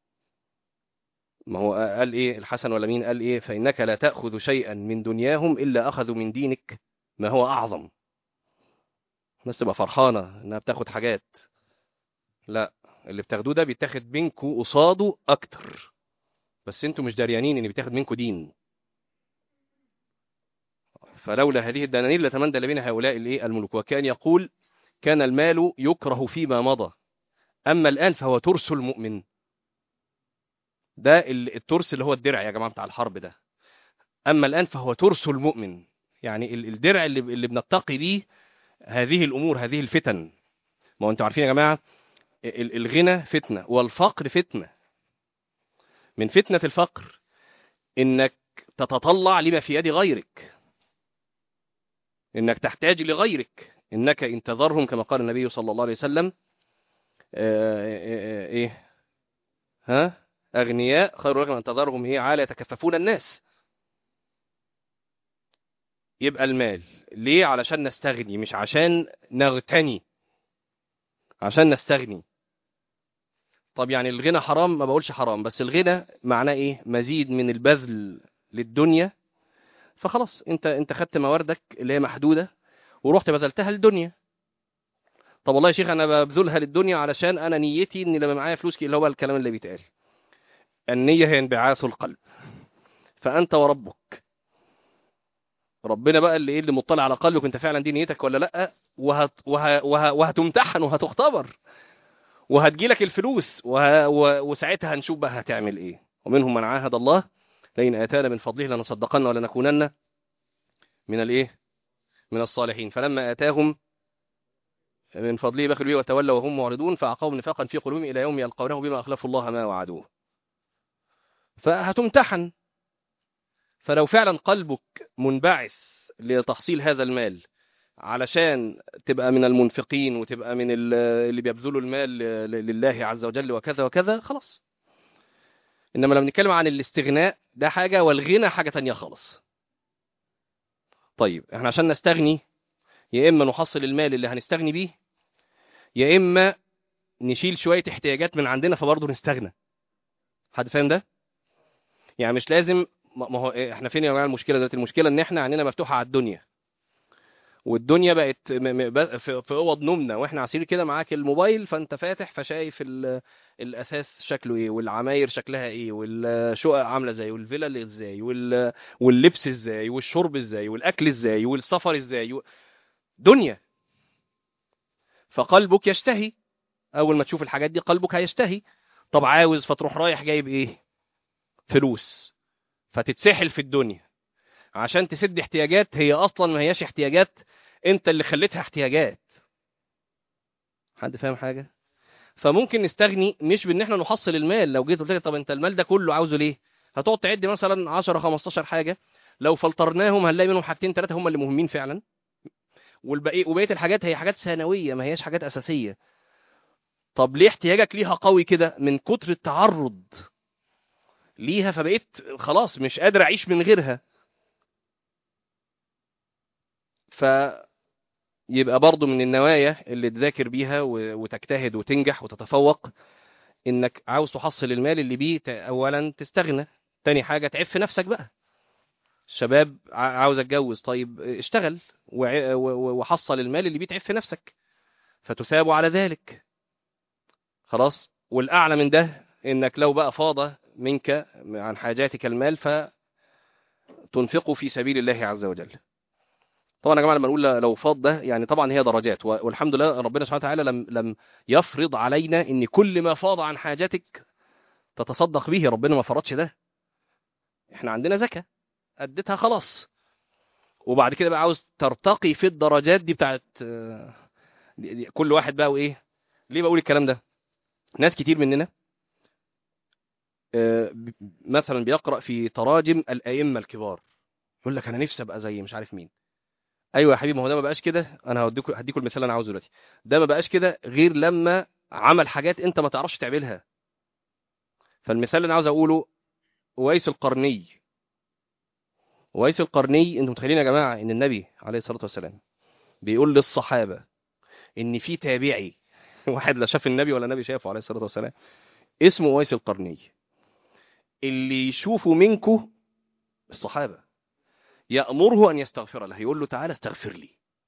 ما هو قال ايه الحسن ولا مين قال ايه؟ فإنك لا تأخذ شيئا من دنياهم إلا أخذوا من دينك ما هو أعظم. الناس تبقى فرحانة انها بتاخد حاجات، لا، اللي بتاخدوه ده بيتاخد منكم قصاده اكتر، بس انتوا مش داريانين ان بيتاخد منكم دين. فلولا هذه الدنانير لتمندل بين هؤلاء الايه الملوك. وكان يقول كان المال يكره فيما مضى، اما الان فهو ترس المؤمن. ده ال- الترس اللي هو الدرع يا جماعه بتاع الحرب ده. اما الان فهو ترس المؤمن، يعني ال- الدرع اللي اللي بنتقي بيه هذه الامور، هذه الفتن. ما هو انتوا عارفين يا جماعه، ال- الغنى فتنه والفقر فتنه. من فتنه الفقر انك تتطلع لما في يد غيرك، انك تحتاج لغيرك. انك ان تذرهم كما قال النبي صلى الله عليه وسلم آه، آه، آه، ايه ها اغنياء خير لك من ان تذرهم ايه عالة يتكففون الناس. يبقى المال ليه؟ علشان نستغني، مش عشان نغتني، عشان نستغني. طب يعني الغنى حرام؟ ما بقولش حرام، بس الغنى معناه ايه؟ مزيد من البذل للدنيا. فخلاص انت انت خدت مواردك اللي هي محدوده ورحت بذلتها للدنيا. طب والله يا شيخ انا ببذلها للدنيا علشان انا نيتي ان لما معايا فلوس، اللي هو الكلام اللي بيتقال، النيه هي انبعاث القلب. فانت وربك، ربنا بقى اللي ايه اللي مطلع على قلبك انت فعلا دي نيتك ولا لا. وهت وه وه وهتمتحن وهتختبر وهتجيلك الفلوس وه و- وساعتها هنشوف بقى هتعمل ايه. ومنهم من عاهد الله لئن اتانا من فضله لنصدقن ولنكونن من الايه من الصالحين، فلما اتاهم من فضله بخلوا به وتولوا وهم معرضون فاعقبوا نفاقا في قلوبهم الى يوم يلقونه بما اخلفوا الله ما وعدوه. فهتمتحن. فلو فعلا قلبك منبعث لتحصيل هذا المال علشان تبقى من المنفقين وتبقى من ال- اللي بيبذلوا المال ل- لله عز وجل وكذا وكذا، خلاص. انما لو بنتكلم عن الاستغناء ده حاجة والغنى حاجة تانية خالص. طيب احنا عشان نستغني يا اما نحصل المال اللي هنستغني بيه، يا اما نشيل شوية احتياجات من عندنا فبرضه نستغنى. حد فاهم ده؟ يعني مش لازم. ما ما هو إيه، احنا فين يا جماعه المشكله دلوقتي؟ المشكله ان احنا عينينا مفتوحه على الدنيا، والدنيا بقت م- م- ب- في في اوض نومنا واحنا عصير كده معاك الموبايل، فانت فاتح فشايف ال- الاساس شكله ايه، والعماير شكلها ايه، والشقق عامله ازاي، والفلل ازاي، وال- واللبس ازاي، والشرب ازاي، والاكل ازاي، والسفر ازاي و- دنيا. فقلبك يشتهي، اول ما تشوف الحاجات دي قلبك هيشتهي. طب عاوز، فتروح رايح جايب ايه؟ فلوس. فتتسحل في الدنيا عشان تسد احتياجات هي اصلا ما هياش احتياجات، انت اللي خليتها احتياجات. حد فاهم حاجه؟ فممكن نستغني مش بان احنا نحصل المال. لو جيت قلت لك طب انت المال ده كله عاوزه ليه؟ هتقعد تعد مثلا عشرة خمستاشر حاجه، لو فلترناهم هنلاقي منهم حاجتين ثلاثه هم اللي مهمين فعلا، والباقي وبقيه الحاجات هي حاجات ثانويه ما هياش حاجات اساسيه. طب ليه احتياجك ليها قوي كده؟ من كتر التعرض ليها فبقيت خلاص مش قادر اعيش من غيرها. فيبقى برضو من النوايا اللي تذاكر بيها و- وتجتهد وتنجح وتتفوق، انك عاوز تحصل المال اللي بيه ت- اولا تستغنى، تاني حاجه تعف نفسك بقى. الشباب ع- عاوز اتجوز، طيب اشتغل وع- و- وحصل المال اللي بيه تعف نفسك فتثاب على ذلك. خلاص. والاعلى من ده انك لو بقى فاض منك عن حاجاتك المال فتنفقه في سبيل الله عز وجل. طبعا يا جماعه لما نقول لو فاض ده يعني طبعا هي درجات، والحمد لله ربنا سبحانه وتعالى لم لم يفرض علينا ان كل ما فاض عن حاجتك تتصدق به. ربنا ما فرضش ده. احنا عندنا زكاه اديتها خلاص، وبعد كده بقى عاوز ترتقي في الدرجات دي بتاعت آه، دي- دي- كل واحد بقى وايه. ليه بقول الكلام ده؟ ناس كتير مننا آه، ب- مثلا بيقرأ في تراجم الأئمة الكبار، يقول لك انا نفسي ابقى زي مش عارف مين. ايوه يا حبيبي، ما هو ده ما بقاش كده. انا هديكوا هديكوا المثال اللي انا عاوزه دلوقتي. ده ما بقاش كده غير لما عمل حاجات انت ما تعرفش تعملها. فالمثال اللي انا عاوز اقوله ويس القرني. ويس القرني، انتم متخيلين يا جماعه ان النبي عليه الصلاه والسلام بيقول للصحابه ان في تابعي واحد لا شاف النبي ولا النبي شافه عليه الصلاه والسلام، اسمه ويس القرني. اللي يشوفه منكم الصحابه يأمره ان يستغفر له، يقول له تعالى استغفر لي.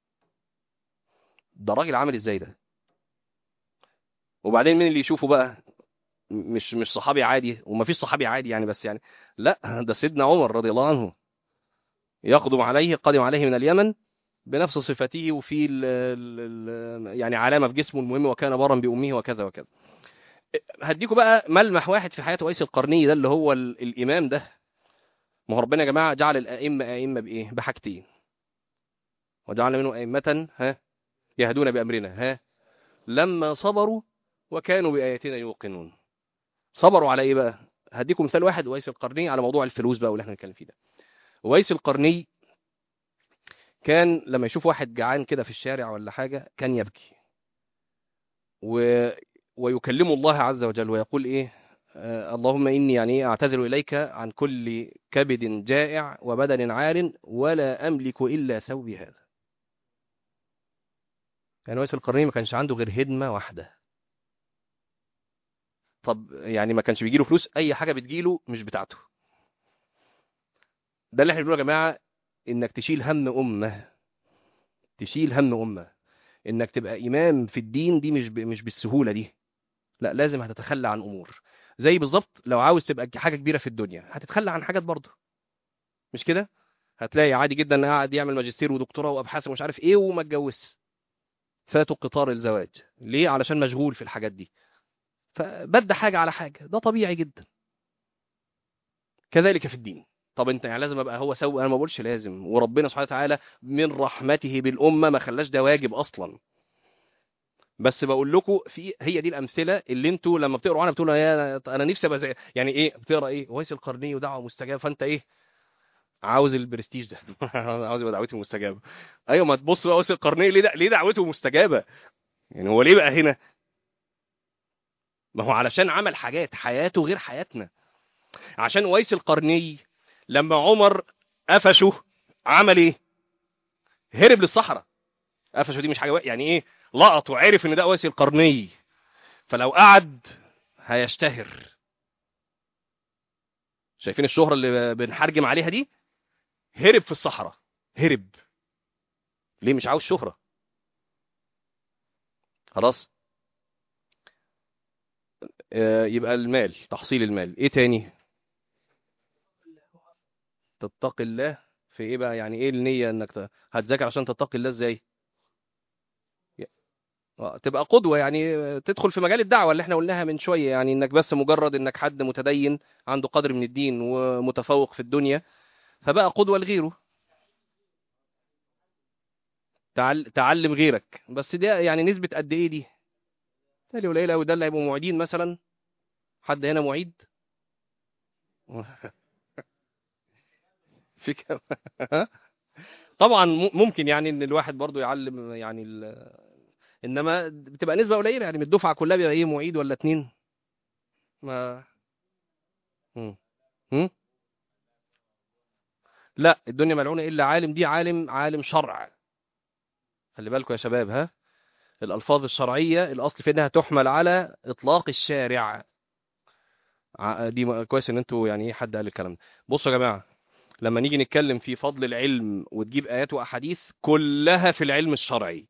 ده راجل عامل ازاي ده؟ وبعدين مين اللي يشوفه بقى؟ مش مش صحابي عادي، ومفيش صحابي عادي يعني، بس يعني لا، ده سيدنا عمر رضي الله عنه يقدم عليه قادم عليه من اليمن بنفس صفته، وفي ال ال يعني علامه في جسمه المهم، وكان برا بامه وكذا وكذا. هديكوا بقى ملمح واحد في حياه ويس القرني ده اللي هو ال الامام ده. ما هو ربنا يا جماعه جعل الائمه ائمه بايه؟ بحاجتين. وجعلنا منهم ائمه ها يهدون بامرنا ها لما صبروا وكانوا باياتنا يوقنون. صبروا على ايه بقى؟ هديكم مثال واحد ويس القرني على موضوع الفلوس بقى واللي احنا بنتكلم فيه ده. ويس القرني كان لما يشوف واحد جعان كده في الشارع ولا حاجة كان يبكي و... ويكلم الله عز وجل ويقول ايه؟ آه اللهم اني يعني إيه اعتذر اليك عن كل كبد جائع وبدن عار ولا املك الا ثوبي هذا. يعني ويس القرني ما كانش عنده غير هدمة واحدة. طب يعني ما كانش بيجيله فلوس، اي حاجة بتجيله مش بتاعته. ده اللي احنا بنقوله يا جماعة، انك تشيل هم امة. تشيل هم امة، انك تبقى امام في الدين دي مش ب... مش بالسهولة دي. لا، لازم هتتخلى عن امور. زي بالظبط لو عاوز تبقى حاجه كبيره في الدنيا هتتخلى عن حاجات برضه. مش كده؟ هتلاقي عادي جدا قاعد يعمل ماجستير ودكتوراه وابحاث ومش عارف ايه وما اتجوزش. فاتوا قطار الزواج ليه؟ علشان مشغول في الحاجات دي. فبدأ حاجه على حاجه، ده طبيعي جدا. كذلك في الدين. طب انت يعني لازم ابقى هو سوي؟ انا ما بقولش لازم، وربنا سبحانه وتعالى من رحمته بالامه ما خلاش ده واجب اصلا. بس بقول لكم في هي دي الامثله اللي انتوا لما بتقروا عنها بتقولوا يا انا نفسي ابقى زي يعني ايه. بتقرا ايه؟ ويس القرني ودعوه مستجابه، فانت ايه؟ عاوز البرستيج ده عاوز يبقى دعوته مستجابه. ايوه، ما تبص بقى ويس القرني ليه؟ ليه دعوته مستجابه؟ يعني هو ليه بقى هنا؟ ما هو علشان عمل حاجات حياته غير حياتنا. عشان ويس القرني لما عمر قفشه عمل ايه؟ هرب للصحراء. قفشه دي مش حاجه يعني ايه، لقط وعرف ان ده ويس القرني، فلو قعد هيشتهر. شايفين الشهرة اللي بنحرجم عليها دي؟ هرب في الصحراء. هرب ليه؟ مش عاوز شهرة. خلاص. آه، يبقى المال، تحصيل المال. ايه تاني؟ تتقي الله في ايه بقى؟ يعني ايه النية انك ت- هتذاكر عشان تتقي الله ازاي؟ آه، تبقى قدوة يعني، آه، تدخل في مجال الدعوة اللي احنا قلناها من شوية، يعني انك بس مجرد انك حد متدين عنده قدر من الدين ومتفوق في الدنيا فبقى قدوة لغيره. تعل... تعلم غيرك، بس ده يعني نسبة قد ايه دي؟ تالي قليلة قوي. ده اللي هيبقوا معيدين مثلا. حد هنا معيد؟ في كم؟ طبعا م- ممكن يعني ان الواحد برضو يعلم يعني ال... انما بتبقى نسبة قليلة يعني، من الدفعة كلها بيبقى ايه، معيد ولا اتنين. ما مم. مم؟ لا، الدنيا ملعونة الا عالم. دي عالم، عالم شرع. خلي بالكم يا شباب ها. الالفاظ الشرعية الاصل في انها تحمل على اطلاق الشارع. ع- دي م- كويس ان انتوا يعني ايه حد قال الكلام ده. بصوا يا جماعة، لما نيجي نتكلم في فضل العلم وتجيب ايات واحاديث كلها في العلم الشرعي،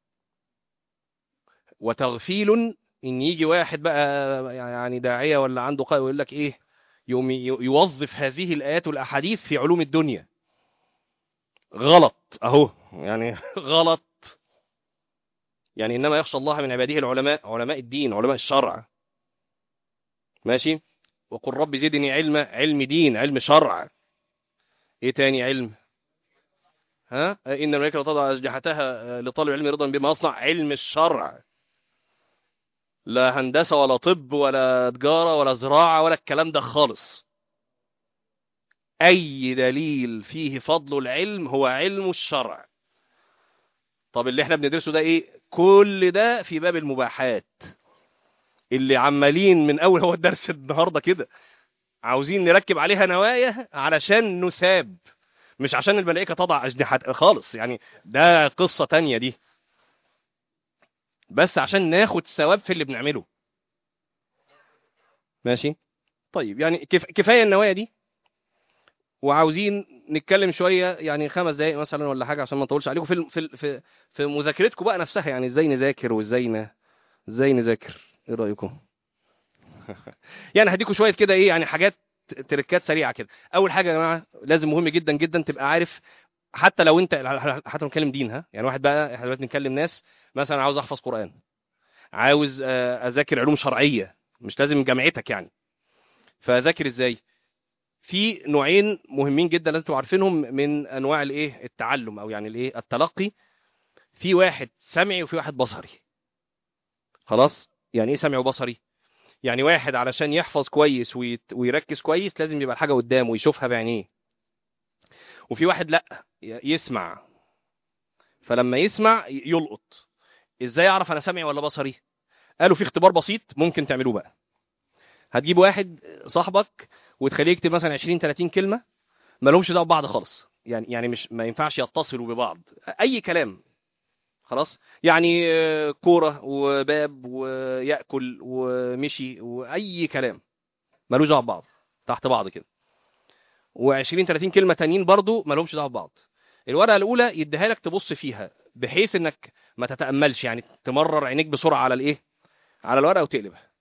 وتغفيل ان يجي واحد بقى يعني داعيه ولا عنده قائد ويقول لك ايه، يوم ي- يوظف هذه الايات والاحاديث في علوم الدنيا. غلط اهو يعني غلط. يعني انما يخشى الله من عباده العلماء، علماء الدين، علماء الشرع. ماشي. وقل رب زدني علما، علم دين، علم شرع. ايه تاني علم؟ ها، ان الملائكه تضع اجنحتها لطالب العلم رضا بما يصنع، علم الشرع. لا هندسه ولا طب ولا تجاره ولا زراعه ولا الكلام ده خالص. اي دليل فيه فضل العلم هو علم الشرع. طب اللي احنا بندرسه ده ايه؟ كل ده في باب المباحات اللي عمالين من اول هو الدرس النهارده كده عاوزين نركب عليها نوايا علشان نثاب، مش عشان الملائكه تضع اجنحتها خالص يعني. ده قصه تانية دي، بس عشان ناخد ثواب في اللي بنعمله. ماشي. طيب يعني كف... كفايه النوايا دي. وعاوزين نتكلم شويه يعني خمس دقائق مثلا ولا حاجه عشان ما نطولش عليكم في الم- في ال- في في مذاكرتكم بقى نفسها، يعني ازاي نذاكر وازاي ن... ازاي نذاكر. ايه رايكم؟ يعني هديكم شويه كده ايه يعني حاجات، تركات سريعه كده. اول حاجه يا جماعه لازم مهم جدا جدا تبقى عارف، حتى لو انت حتى نتكلم دين، ها يعني واحد بقى احنا دلوقتي نتكلم ناس مثلا عاوز احفظ قران، عاوز آه، اذاكر علوم شرعيه، مش لازم جامعتك يعني. فاذاكر ازاي؟ في نوعين مهمين جدا لازم تبقوا عارفينهم من انواع الايه التعلم او يعني الايه التلقي. في واحد سمعي وفي واحد بصري. خلاص. يعني ايه سمعي وبصري؟ يعني واحد علشان يحفظ كويس ويت... ويركز كويس لازم يبقى الحاجه قدامه ويشوفها بعينيه. وفي واحد لا، ي- يسمع، فلما يسمع ي- يلقط. ازاي اعرف انا سمعي ولا بصري؟ قالوا في اختبار بسيط ممكن تعملوه بقى. هتجيب واحد صاحبك وتخليه يكتب مثلا عشرين تلاتين كلمه ما لهمش دعوه ببعض خالص، يعني يعني مش ما ينفعش يتصلوا ببعض، اي كلام. خلاص. يعني آه، كوره وباب وياكل ومشي واي كلام ملوش دعوه ببعض، تحت بعض كده. و20 تلاتين كلمه تانيين برضو ما لهمش دعوه ببعض. الورقه الاولى يديها لك تبص فيها بحيث انك ما تتاملش، يعني تمرر عينيك بسرعه على الايه، على الورقه وتقلبها،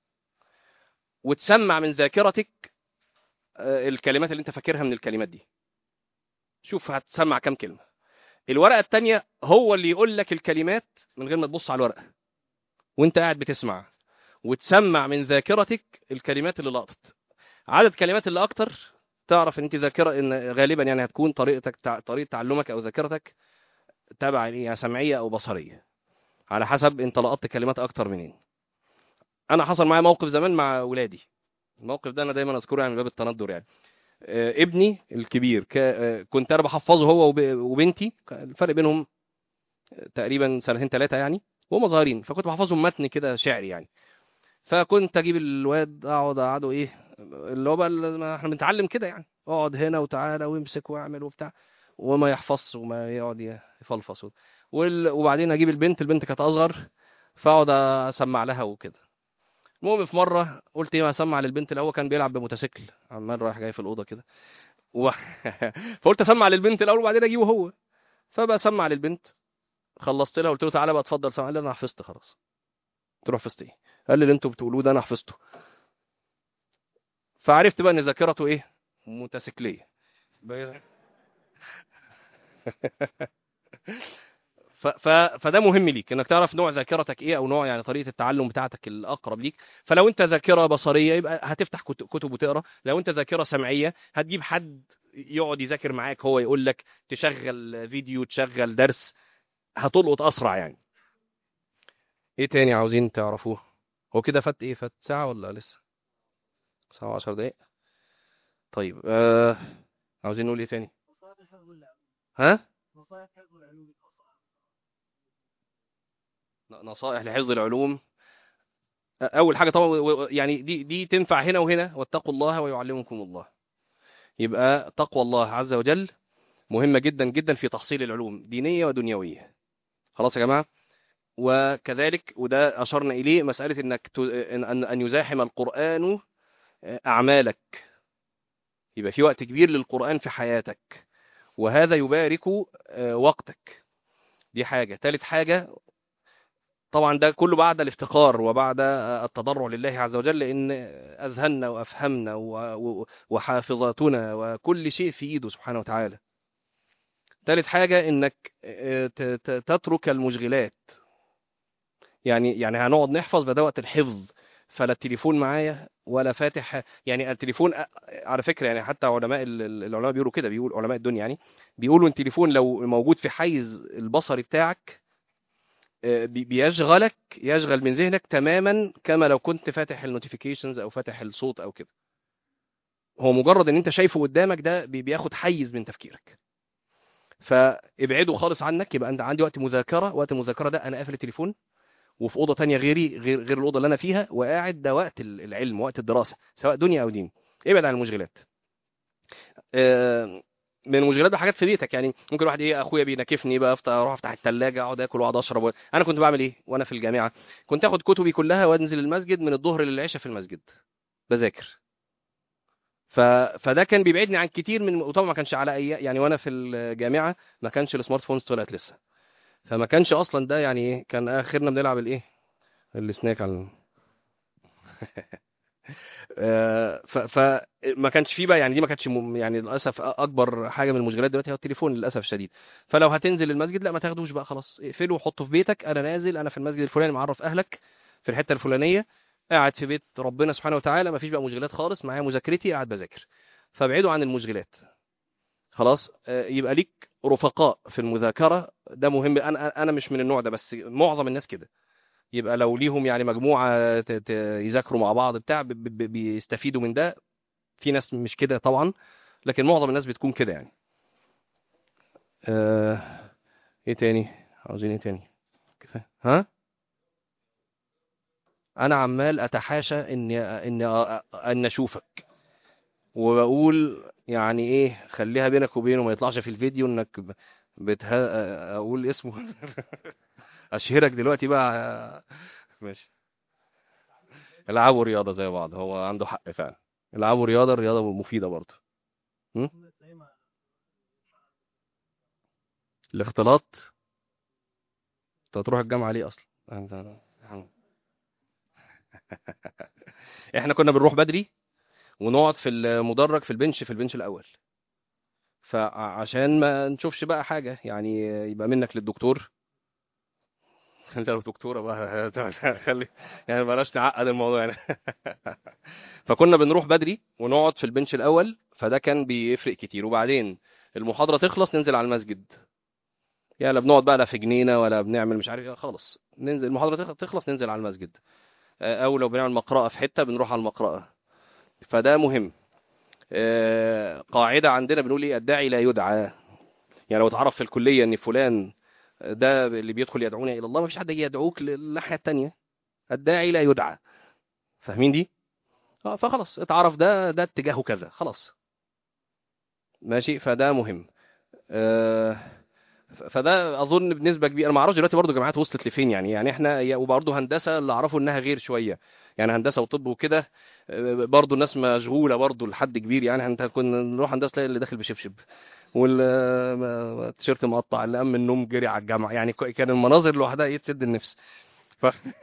وتسمع من ذاكرتك آه، الكلمات اللي انت فاكرها من الكلمات دي. شوف هتسمع كام كلمه. الورقه الثانيه هو اللي يقول لك الكلمات من غير ما تبص على الورقه، وانت قاعد بتسمع، وتسمع من ذاكرتك الكلمات اللي لقطت. عدد كلمات اللي اكتر تعرف ان انت ذاكره، ان غالبا يعني هتكون طريقتك تع... طريقه تعلمك او ذاكرتك تبع يعني سمعيه او بصريه، على حسب انت لقطت كلمات اكتر منين. انا حصل معايا موقف زمان مع ولادي، الموقف ده انا دايما اذكره يعني من باب التندر يعني. آه، ابني الكبير ك... آه، كنت انا بحفظه هو وب... وبنتي، الفرق بينهم تقريبا سنتين ثلاثه يعني، وهم صغيرين، فكنت بحفظهم متن كده شعري يعني. فكنت اجيب الواد اقعد اقعده ايه، اللي هو بقى اللي ما احنا بنتعلم كده يعني، اقعد هنا وتعالى وامسك واعمل وبتاع، وما يحفظش وما يقعد يفلفص. وال... وبعدين اجيب البنت، البنت كانت اصغر، فاقعد اسمع لها وكده. المهم في مره قلت ايه، ما اسمع للبنت الاول، كان بيلعب بموتوسيكل عمال رايح جاي في الاوضه كده و... فقلت اسمع للبنت الاول وبعدين اجيبه هو. فبقى اسمع للبنت، خلصت لها قلت له تعالى بقى اتفضل سمع. قال لي انا حفظت خلاص. قلت له حفظت ايه؟ قال لي اللي انتوا بتقولوه ده انا حفظته. فعرفت بقى ان ذاكرته ايه، متسكليه. ب- ف... ف... فده مهم ليك انك تعرف نوع ذاكرتك ايه، او نوع يعني طريقه التعلم بتاعتك الاقرب ليك. فلو انت ذاكره بصريه يبقى هتفتح كت- كتب وتقرا. لو انت ذاكره سمعيه هتجيب حد يقعد يذاكر معاك، هو يقول لك، تشغل فيديو، تشغل درس، هتلقط اسرع يعني. ايه تاني عاوزين تعرفوه؟ هو كده فات ايه، فات ساعه ولا لسه؟ ساعه وعشر دقايق. طيب آه... عاوزين نقول ايه تاني؟ نصائح حفظ العلوم. ها، نصائح حفظ العلوم. نصائح لحفظ العلوم. اول حاجه طبعا و- و- يعني دي دي تنفع هنا وهنا، واتقوا الله ويعلمكم الله. يبقى تقوى الله عز وجل مهمه جدا جدا في تحصيل العلوم دينيه ودنيويه. خلاص يا جماعه. وكذلك وده اشرنا اليه، مساله انك ت- ان ان أن يزاحم القران اعمالك، يبقى في وقت كبير للقران في حياتك، وهذا يبارك آه، وقتك. دي حاجه. ثالث حاجه، طبعا ده كله بعد الافتقار وبعد التضرع لله عز وجل، لأن أذهلنا وأفهمنا و- و- وحافظاتنا وكل شيء في إيده سبحانه وتعالى. ثالث حاجة انك آه، ت- ت- تترك المشغلات. يعني يعني هنقعد نحفظ ده وقت الحفظ، فلا التليفون معايا ولا فاتح يعني التليفون. أ- على فكرة يعني حتى علماء ال- ال- العلماء بيقولوا كده، بيقول علماء الدنيا يعني بيقولوا ان التليفون لو موجود في حيز البصري بتاعك آه، بي- بيشغلك، يشغل من ذهنك تماما كما لو كنت فاتح النوتيفيكيشنز او فاتح الصوت او كده. هو مجرد ان انت شايفه قدامك ده بي- بياخد حيز من تفكيرك، فابعده خالص عنك. يبقى انت عندي وقت مذاكره، وقت المذاكره ده انا قافل التليفون وفي اوضه تانية غيري، غير غير الاوضه اللي انا فيها، وقاعد ده وقت ال- العلم، وقت الدراسه سواء دنيا او دين. ابعد عن المشغلات. آه، من المشغلات بحاجات في بيتك يعني. ممكن واحد ايه، اخويا بينكفني بقى افتح اروح افتح الثلاجه اقعد اكل واقعد اشرب. انا كنت بعمل ايه وانا في الجامعه؟ كنت اخد كتبي كلها وانزل المسجد من الظهر للعشاء في المسجد بذاكر. ف... فده كان بيبعدني عن كتير من، وطبعا ما كانش على اي يعني وانا في الجامعه ما كانش السمارت فونز طلعت لسه، فما كانش اصلا ده يعني ايه، كان اخرنا بنلعب الايه، السناك على آه، ف فما كانش فيه بقى يعني، دي ما كانتش م- يعني للاسف اكبر حاجه من المشغلات دلوقتي هو التليفون للاسف الشديد. فلو هتنزل المسجد لا ما تاخدوش بقى، خلاص اقفله وحطه في بيتك. انا نازل، انا في المسجد الفلاني معرف اهلك في الحته الفلانيه، قاعد في بيت ربنا سبحانه وتعالى، ما فيش بقى مشغلات خالص، معايا مذاكرتي قاعد بذاكر. فابعدوا عن المشغلات خلاص. آه، يبقى ليك رفقاء في المذاكره، ده مهم. انا انا مش من النوع ده بس معظم الناس كده. يبقى لو ليهم يعني مجموعه ت- ت- يذاكروا مع بعض بتاع ب- ب- بيستفيدوا من ده. في ناس مش كده طبعا، لكن معظم الناس بتكون كده يعني. آه... ايه تاني؟ عاوزين ايه تاني؟ كفايه ها. انا عمال اتحاشى اني اني ان اشوفك، وبقول يعني ايه، خليها بينك وبينه ما يطلعش في الفيديو انك ب- بتها... اقول اسمه اشهرك دلوقتي بقى. ماشي. العبوا رياضه زي بعض، هو عنده حق فعلا. العبوا رياضه، الرياضه مفيده برضه. م? الاختلاط. انت هتروح الجامعه ليه اصلا؟ انت- احنا كنا بنروح بدري ونقعد في المدرج في البنش في البنش الاول، فعشان ما نشوفش بقى حاجه يعني، يبقى منك للدكتور. انت لو دكتوره بقى خلي يعني بلاش نعقد الموضوع يعني. فكنا بنروح بدري ونقعد في البنش الاول، فده كان بيفرق كتير. وبعدين المحاضره تخلص ننزل على المسجد، يعني لا بنقعد بقى لا في جنينه ولا بنعمل مش عارف ايه خالص، ننزل المحاضره تخلص ننزل على المسجد. او لو بنعمل مقرأة في حته بنروح على المقرأة. فده مهم. آه، قاعدة عندنا بنقول ايه، الداعي لا يدعى. يعني لو اتعرف في الكلية ان فلان ده اللي بيدخل يدعوني الى الله، ما فيش حد يجي يدعوك للناحية التانية. الداعي لا يدعى. فاهمين دي؟ اه فخلاص اتعرف ده ده اتجاهه كذا خلاص. ماشي، فده مهم. آه، ف- فده اظن بنسبه كبيره. انا ما اعرفش دلوقتي برضو جامعات وصلت لفين يعني يعني احنا يا- وبرضو هندسه اللي اعرفه انها غير شويه. يعني هندسه وطب وكده آه، برضو الناس مشغوله برضو لحد كبير يعني. انت كنا نروح هندسه تلاقي اللي داخل بشبشب والتيشيرت مقطع، اللي قام من النوم جري على الجامعه يعني. ك- كان المناظر لوحدها ايه تسد النفس. ف...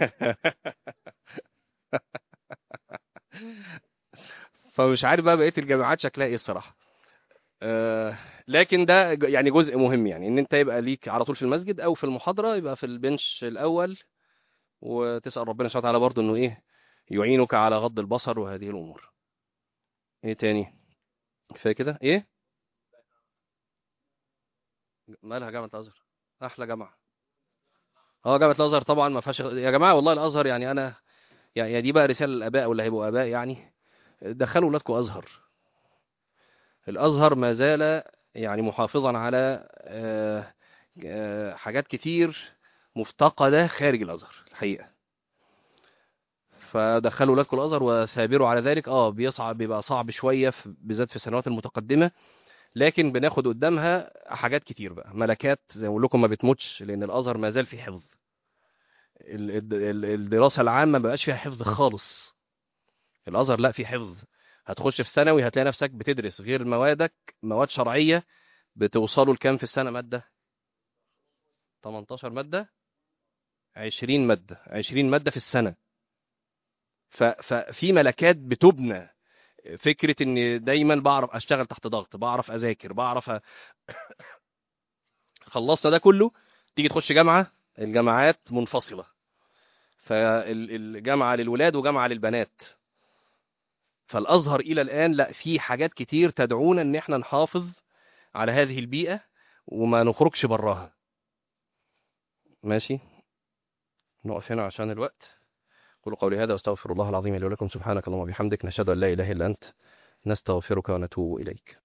فمش عارف بقى بقيه الجامعات شكلها ايه الصراحه. آه، لكن ده ج- يعني جزء مهم يعني، ان انت يبقى ليك على طول في المسجد او في المحاضره يبقى في البنش الاول، وتسال ربنا سبحانه وتعالى برضه انه ايه، يعينك على غض البصر وهذه الامور. ايه تاني؟ كفايه كده ايه. مالها جامعه الازهر؟ احلى جامعه. اه جامعه الازهر طبعا ما فيهاش يا جماعه، والله الازهر يعني انا يعني يعني دي بقى رساله للاباء واللي هيبقوا اباء يعني، دخلوا ولادكم ازهر. الازهر ما زال يعني محافظا على آه، آه، حاجات كتير مفتقده خارج الازهر الحقيقه. فدخلوا ولادكم الازهر وثابروا على ذلك. اه بيصعب، بيبقى صعب شويه في- بالذات في السنوات المتقدمه، لكن بناخد قدامها حاجات كتير بقى، ملكات زي ما بقول لكم ما بتموتش، لان الازهر ما زال فيه حفظ. ال- ال- ال- الدراسه العامه ما بقاش فيها حفظ خالص. الازهر لا فيه حفظ. هتخش في ثانوي هتلاقي نفسك بتدرس غير موادك، مواد شرعيه بتوصلوا لكام في السنه ماده؟ تمنتاشر ماده، عشرين ماده، عشرين ماده في السنه. ف- ففي ملكات بتبنى. فكره ان دايما بعرف اشتغل تحت ضغط، بعرف اذاكر، بعرف خلصنا ده كله، تيجي تخش جامعة، الجامعات منفصلة، فالجامعة للولاد وجامعة للبنات. فالأزهر إلى الآن لا، في حاجات كتير تدعونا إن احنا نحافظ على هذه البيئة وما نخرجش براها. ماشي، نقف هنا عشان الوقت. قولوا قولي هذا واستغفر الله العظيم لي ولكم. سبحانك اللهم وبحمدك، نشهد أن لا إله إلا أنت، نستغفرك ونتوب إليك.